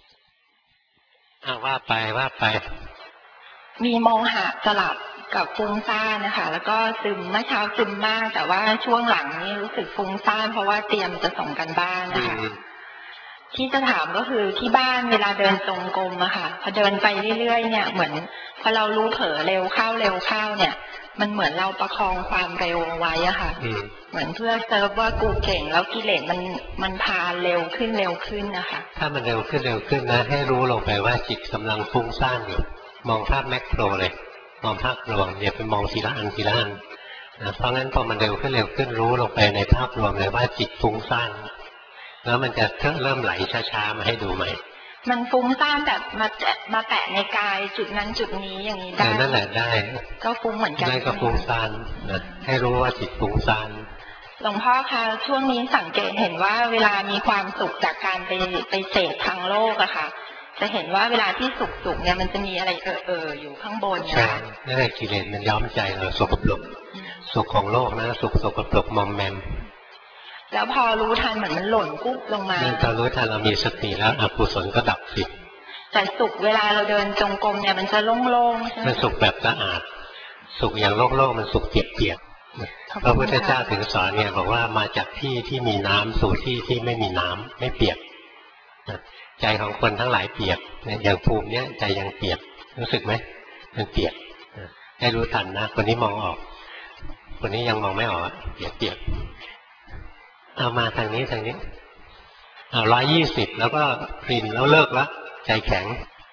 ว่าไปมีโมหะสลับกับฟุ้งซ่านนะคะแล้วก็ซึมเมื่อเช้าซึมมากแต่ว่าช่วงหลังนี่รู้สึกฟุ้งซ่านเพราะว่าเตรียมจะส่งกันบ้านนะคะที่จะถามก็คือที่บ้านเวลาเดินจงกรมอะค่ะพอเดินไปเรื่อยๆเนี่ยเหมือนพอเรารู้เผลอเร็วเข้าเนี่ยมันเหมือนเราประคองความเร็วไว้อะค่ะเหมือนเพื่อเซิร์ฟว่ากูเก่งแล้วกิเลสมันพาเร็วขึ้นนะคะถ้ามันเร็วขึ้นนะให้รู้ลงไปว่าจิตกำลังฟุ้งซ่านอยู่มองภาพแมกโรเลยมองภาพรวมอย่าไปมองทีละอันนะเพราะงั้นพอมันเร็วขึ้นรู้ลงไปในภาพรวมเลยว่าจิตฟุ้งซ่านแล้วมันจะเริ่มไหลช้าๆมาให้ดูใหม่มันฟุ้งซ่านแบบมาแตะในกายจุดนั้นจุดนี้อย่างนี้ได้นั่นแหละได้ก็ฟุ้งเหมือนกันได้ก็ฟุ้งซ่านนะให้รู้ว่าจิตฟุ้งซ่านหลวงพ่อคะช่วงนี้สังเกตเห็นว่าเวลามีความสุขจากการไปเสพทางโลกอะค่ะจะเห็นว่าเวลาที่สุขเนี่ยมันจะมีอะไรอยู่ข้างบนเนี่ยนั่นแหละกิเลสมันย้อมใจเราสกปรกสุขของโลกนะสุขสกปรกมอมแมมแล้วพอรู้ทันเหมือนมันหล่นกุ๊บลงมาพอรู้ทันเรามีสติแล้วอกุศลก็ดับสิแต่สุขเวลาเราเดินจงกรมเนี่ยมันจะโล่งๆใช่ไหมมันสุขแบบสะอาดสุขอย่างโล่งๆมันสุขเปียกๆพระพุทธเจ้าถึงสอนเนี่ยบอกว่ามาจากที่ที่มีน้ำสู่ที่ที่ไม่มีน้ำไม่เปียกใจของคนทั้งหลายเปียกอย่างภูมิเนี่ยใจยังเปียกรู้สึกไหมมันเปียกให้รู้ทันนะคนนี้มองออกคนนี้ยังมองไม่ออกเปียกเอามาทางนี้เอา120แล้วก็รินแล้วเลิกละใจแข็ง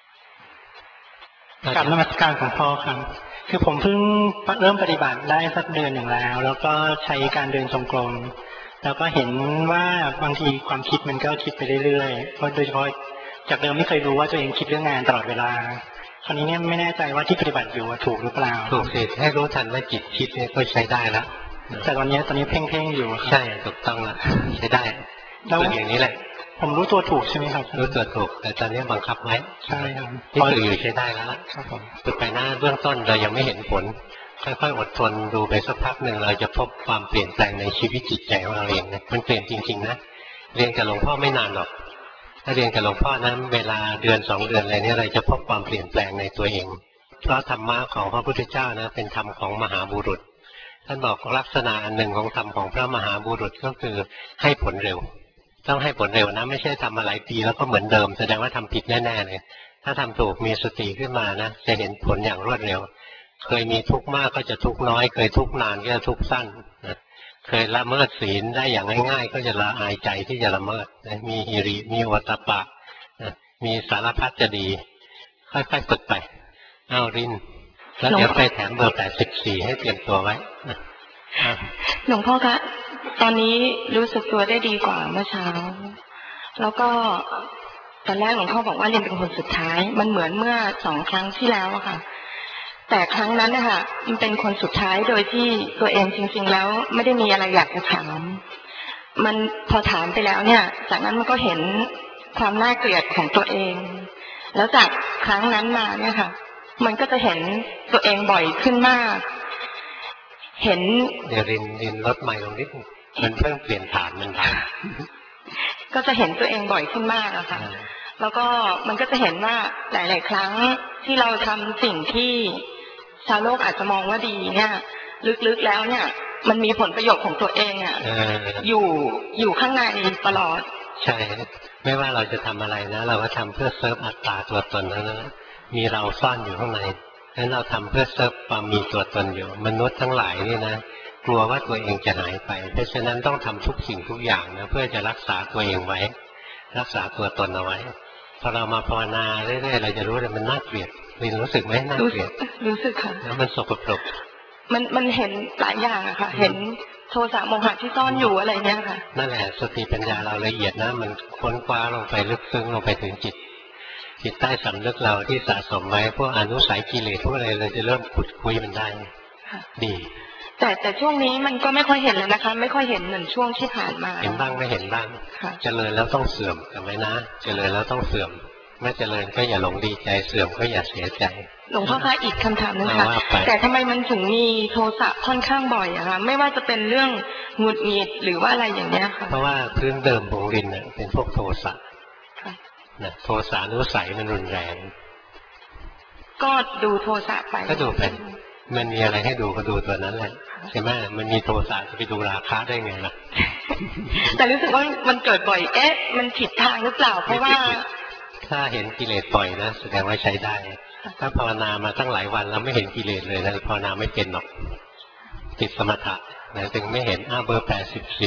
กลับนมัสการของพ่อครับคือผมเพิ่งเริ่มปฏิบัติได้สักเดือนหนึ่งแล้วก็ใช้การเดินจงกรมแล้วก็เห็นว่าบางทีความคิดมันก็คิดไปเรื่อยๆเพราะโดยเฉพาะจากเดิมไม่เคยรู้ว่าตัวเองคิดเรื่องงานตลอดเวลาคราวนี้เนี่ยไม่แน่ใจว่าที่ปฏิบัติอยู่ถูกหรือเปล่าถูกสิให้รู้ทันว่าจิตคิดเนี่ยก็ใช้ได้แล้วแต่ตอนนี้เพ่งอยู่ใช่ถูกต้องละใช้ได้แล้วอย่างนี้แหละผมรู้ตัวถูกใช่ไหมครับรู้ตัวถูกแต่ตอนนี้บังคับไว้ใช่ครับที่ฝึกอยู่ใช้ได้แล้วครับผมฝึกไปหน้าเบื้องต้นเรายังไม่เห็นผลค่อยๆอดทนดูไปสักพักหนึ่งเราจะพบความเปลี่ยนแปลงในชีวิตจิตใจของเราเองนะมันเปลี่ยนจริงๆนะเรียนกับหลวงพ่อไม่นานหรอกถ้าเรียนกับหลวงพ่อนั้นเวลาเดือน2 เดือนอะไรเนี่ยเราจะพบความเปลี่ยนแปลงในตัวเองเพราะธรรมะของพระพุทธเจ้านะเป็นธรรมของมหาบุรุษท่านบอกลักษณะอันหนึ่งของธรรมของพระมหาบุรุษก็คือให้ผลเร็วต้องให้ผลเร็วนะไม่ใช่ทำมาหลายปีแล้วก็เหมือนเดิมแสดงว่าทำผิดแน่ๆเลยถ้าทำถูกมีสติขึ้นมานะจะเห็นผลอย่างรวดเร็วเคยมีทุกข์มากก็จะทุกข์น้อยเคยทุกข์นานก็จะทุกข์สั้นนะเคยละเมิดศีลได้อย่างง่ายๆก็จะละอายใจที่จะละเมิดนะมีหิริมีโอตตัปปะนะมีสารพัดจะดีค่อยๆฝึกไปเอารินแล้วเดี๋ยวไปแถมเบอร์84ให้เตรียมตัวไว้หลวงพ่อคะตอนนี้รู้สึกตัวได้ดีกว่าเมื่อเช้าแล้วก็ตอนแรกหลวงพ่อบอกว่าเรียนเป็นคนสุดท้ายมันเหมือนเมื่อ2 ครั้งที่แล้วอะค่ะแต่ครั้งนั้นนะคะมันเป็นคนสุดท้ายโดยที่ตัวเองจริงๆแล้วไม่ได้มีอะไรอยากจะถามมันพอถามไปแล้วเนี่ยจากนั้นมันก็เห็นความน่าเกลียดของตัวเองแล้วจากครั้งนั้นมาเนี่ยค่ะมันก็จะเห็นตัวเองบ่อยขึ้นมากเห็นเดี๋ยวรินลดไมค์ลงนิดมันเพิ่งเปลี่ยนฐานมันก็จะเห็นตัวเองบ่อยขึ้นมากอะค่ะแล้วก็มันก็จะเห็นว่าหลายๆครั้งที่เราทำสิ่งที่ชาวโลกอาจจะมองว่าดีเนี่ยลึกๆแล้วเนี่ยมันมีผลประโยชน์ของตัวเองอะอยู่ข้างในตลอดใช่ไม่ว่าเราจะทำอะไรนะเราก็ทำเพื่อเซิร์ฟอัตตาตัวตนนั้นมีเราซ่อนอยู่ข้างในนั้นเราทำเพื่อเซิร์ฟความมีตัวตนอยู่มนุษย์ทั้งหลายนี่นะกลัวว่าตัวเองจะหายไปเพราะฉะนั้นต้องทำทุกสิ่งทุกอย่างนะเพื่อจะรักษาตัวเองไว้รักษาตัวตนเอาไว้พอเรามาภาวนาเรื่อยๆเราจะรู้เลยมันน่าเกลียดมีรู้สึกไหมน่าเกลียดรู้สึกค่ะแล้วมันสกปรกมันเห็นหลายอย่างอะค่ะเห็นโทสะโมหะที่ซ่อนอยู่อะไรเงี้ยค่ะนั่นแหละสติปัญญาเราละเอียดนะมันค้นคว้าลงไปลึกซึ้งลงไปถึงจิตใต้สำนึกเราที่สะสมไว้พวกอนุสัยกิเลสพวกอะไรเราจะเริ่มขุดคุยมันได้ดีแต่ช่วงนี้มันก็ไม่ค่อยเห็นแล้วนะคะไม่ค่อยเห็นเหมือนช่วงที่ผ่านมาเห็นบ้างไม่เห็นบ้างเจริญแล้วต้องเสื่อมจำไว้นะเจริญแล้วต้องเสื่อมไม่เจริญก็อย่าหลงดีใจเสื่อมก็อย่าเสียใจหลวงพ่อคะอีกคำถามนึงค่ะแต่ทำไมมันถึงมีโทสะค่อนข้างบ่อยอะคะไม่ว่าจะเป็นเรื่องหงุดหงิดหรือว่าอะไรอย่างเนี้ยค่ะเพราะว่าพื้นเดิมของดินเนี่ยเป็นพวกโทสะนะโทสานุสัยมันรุนแรงก็ดูโทสะไปก็ดูไปมันมีอะไรให้ดูก็ดูตัวนั้นแหละใช่ไหมมันมีโทสะจะไปดูราคะได้ไงล่ะแต่รู้สึกว่ามันเกิดบ่อยมันผิดทางหรือเปล่าเพราะว่าถ้าเห็นกิเลสบ่อยนะแสดงว่าใช้ได้ถ้าภาวนามาตั้งหลายวันแล้วไม่เห็นกิเลสเลยนะภาวนาไม่เป็นหรอกติดสมถะนะจึงไม่เห็นเบอร์84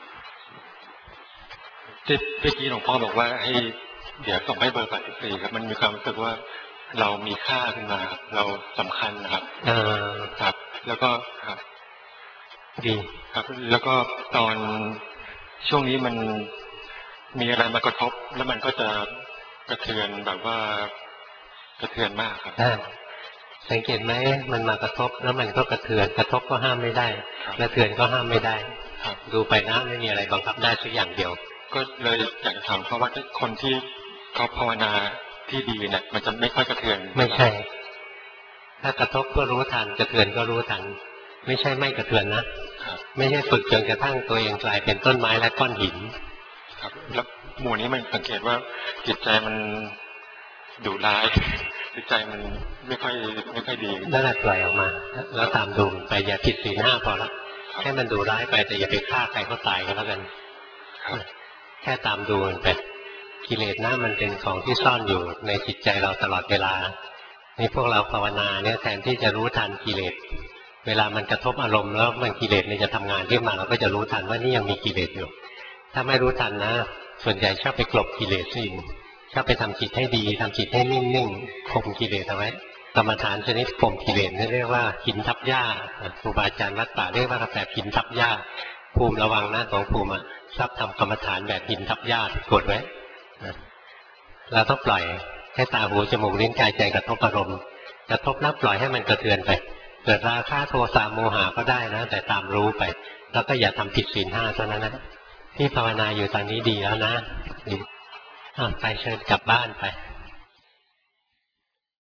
ที่เมื่อกี้หลวงพ่อบอกว่าให้เดี๋ยวส่งให้เบอร์84ครับมันมีความรู้สึกว่าเรามีค่าขึ้นมาเราสำคัญนะครับครับแล้วก็ครับดีครับแล้วก็ตอนช่วงนี้มันมีอะไรมากระทบแล้วมันก็จะกระเทือนแบบว่ากระเทือนมากครับสังเกตไหมมันมากระทบแล้วมันก็กระเทือนกระทบก็ห้ามไม่ได้กระเทือนก็ห้ามไม่ได้ดูไปนะไม่มีอะไรบังคับได้สักอย่างเดียวก็เลยอยากถามเพราะว่าคนที่เขาภาวนาที่ดีเนี่ยมันจะไม่ค่อยกระเทือนไม่ใช่ถ้ากระทบก็รู้ทันกระเทือนก็รู้ทันไม่ใช่ไม่กระเทือนนะไม่ใช่ฝึกจนกระทั่งตัวเองกลายเป็นต้นไม้และก้อนหินครับแล้วหมู่นี้มันสังเกตว่าจิตใจมันดุร้ายจิตใจมันไม่ค่อยดีนั่นแหละปล่อยออกมาแล้วตามดูไปอย่าผิดศีล 5พอละแค่มันดุร้ายไปแต่อย่าไปฆ่าใครก็ตายก็แล้วกันแค่ตามดูมันไปกิเลสนะมันเป็นของที่ซ่อนอยู่ในจิตใจเราตลอดเวลานี่พวกเราภาวนาเนี่ยแทนที่จะรู้ทันกิเลสเวลามันกระทบอารมณ์แล้วมันกิเลสเนี่ยจะทำงานขึ้นมาเราก็จะรู้ทันว่านี่ยังมีกิเลสอยู่ถ้าไม่รู้ทันนะส่วนใหญ่ชอบไปกลบกิเลสซิชอบไปทำจิตให้ดีทำจิตให้นิ่งๆข่มกิเลสเอาไว้กรรมฐานชนิดข่มกิเลสนี่เรียกว่าหินทับหญ้าครูบาอาจารย์วัดป่าเรียกว่าแบบหินทับหญ้าภูมิระวังนะของภูมิชอบทำกรรมฐานแบบหินทับหญ้ากดไว้เราต้องปล่อยให้ตาหูจมูกลิ้นกายใจกระทบอารมณ์กระทบแล้วปล่อยให้มันกระเทือนไปเกิดราคะโทสะโมหะก็ได้นะแต่ตามรู้ไปแล้วก็อย่าทำผิดศีล 5เท่านั้นนะที่ภาวนาอยู่ตอนนี้ดีแล้วนะดีไปเชิญกลับบ้านไป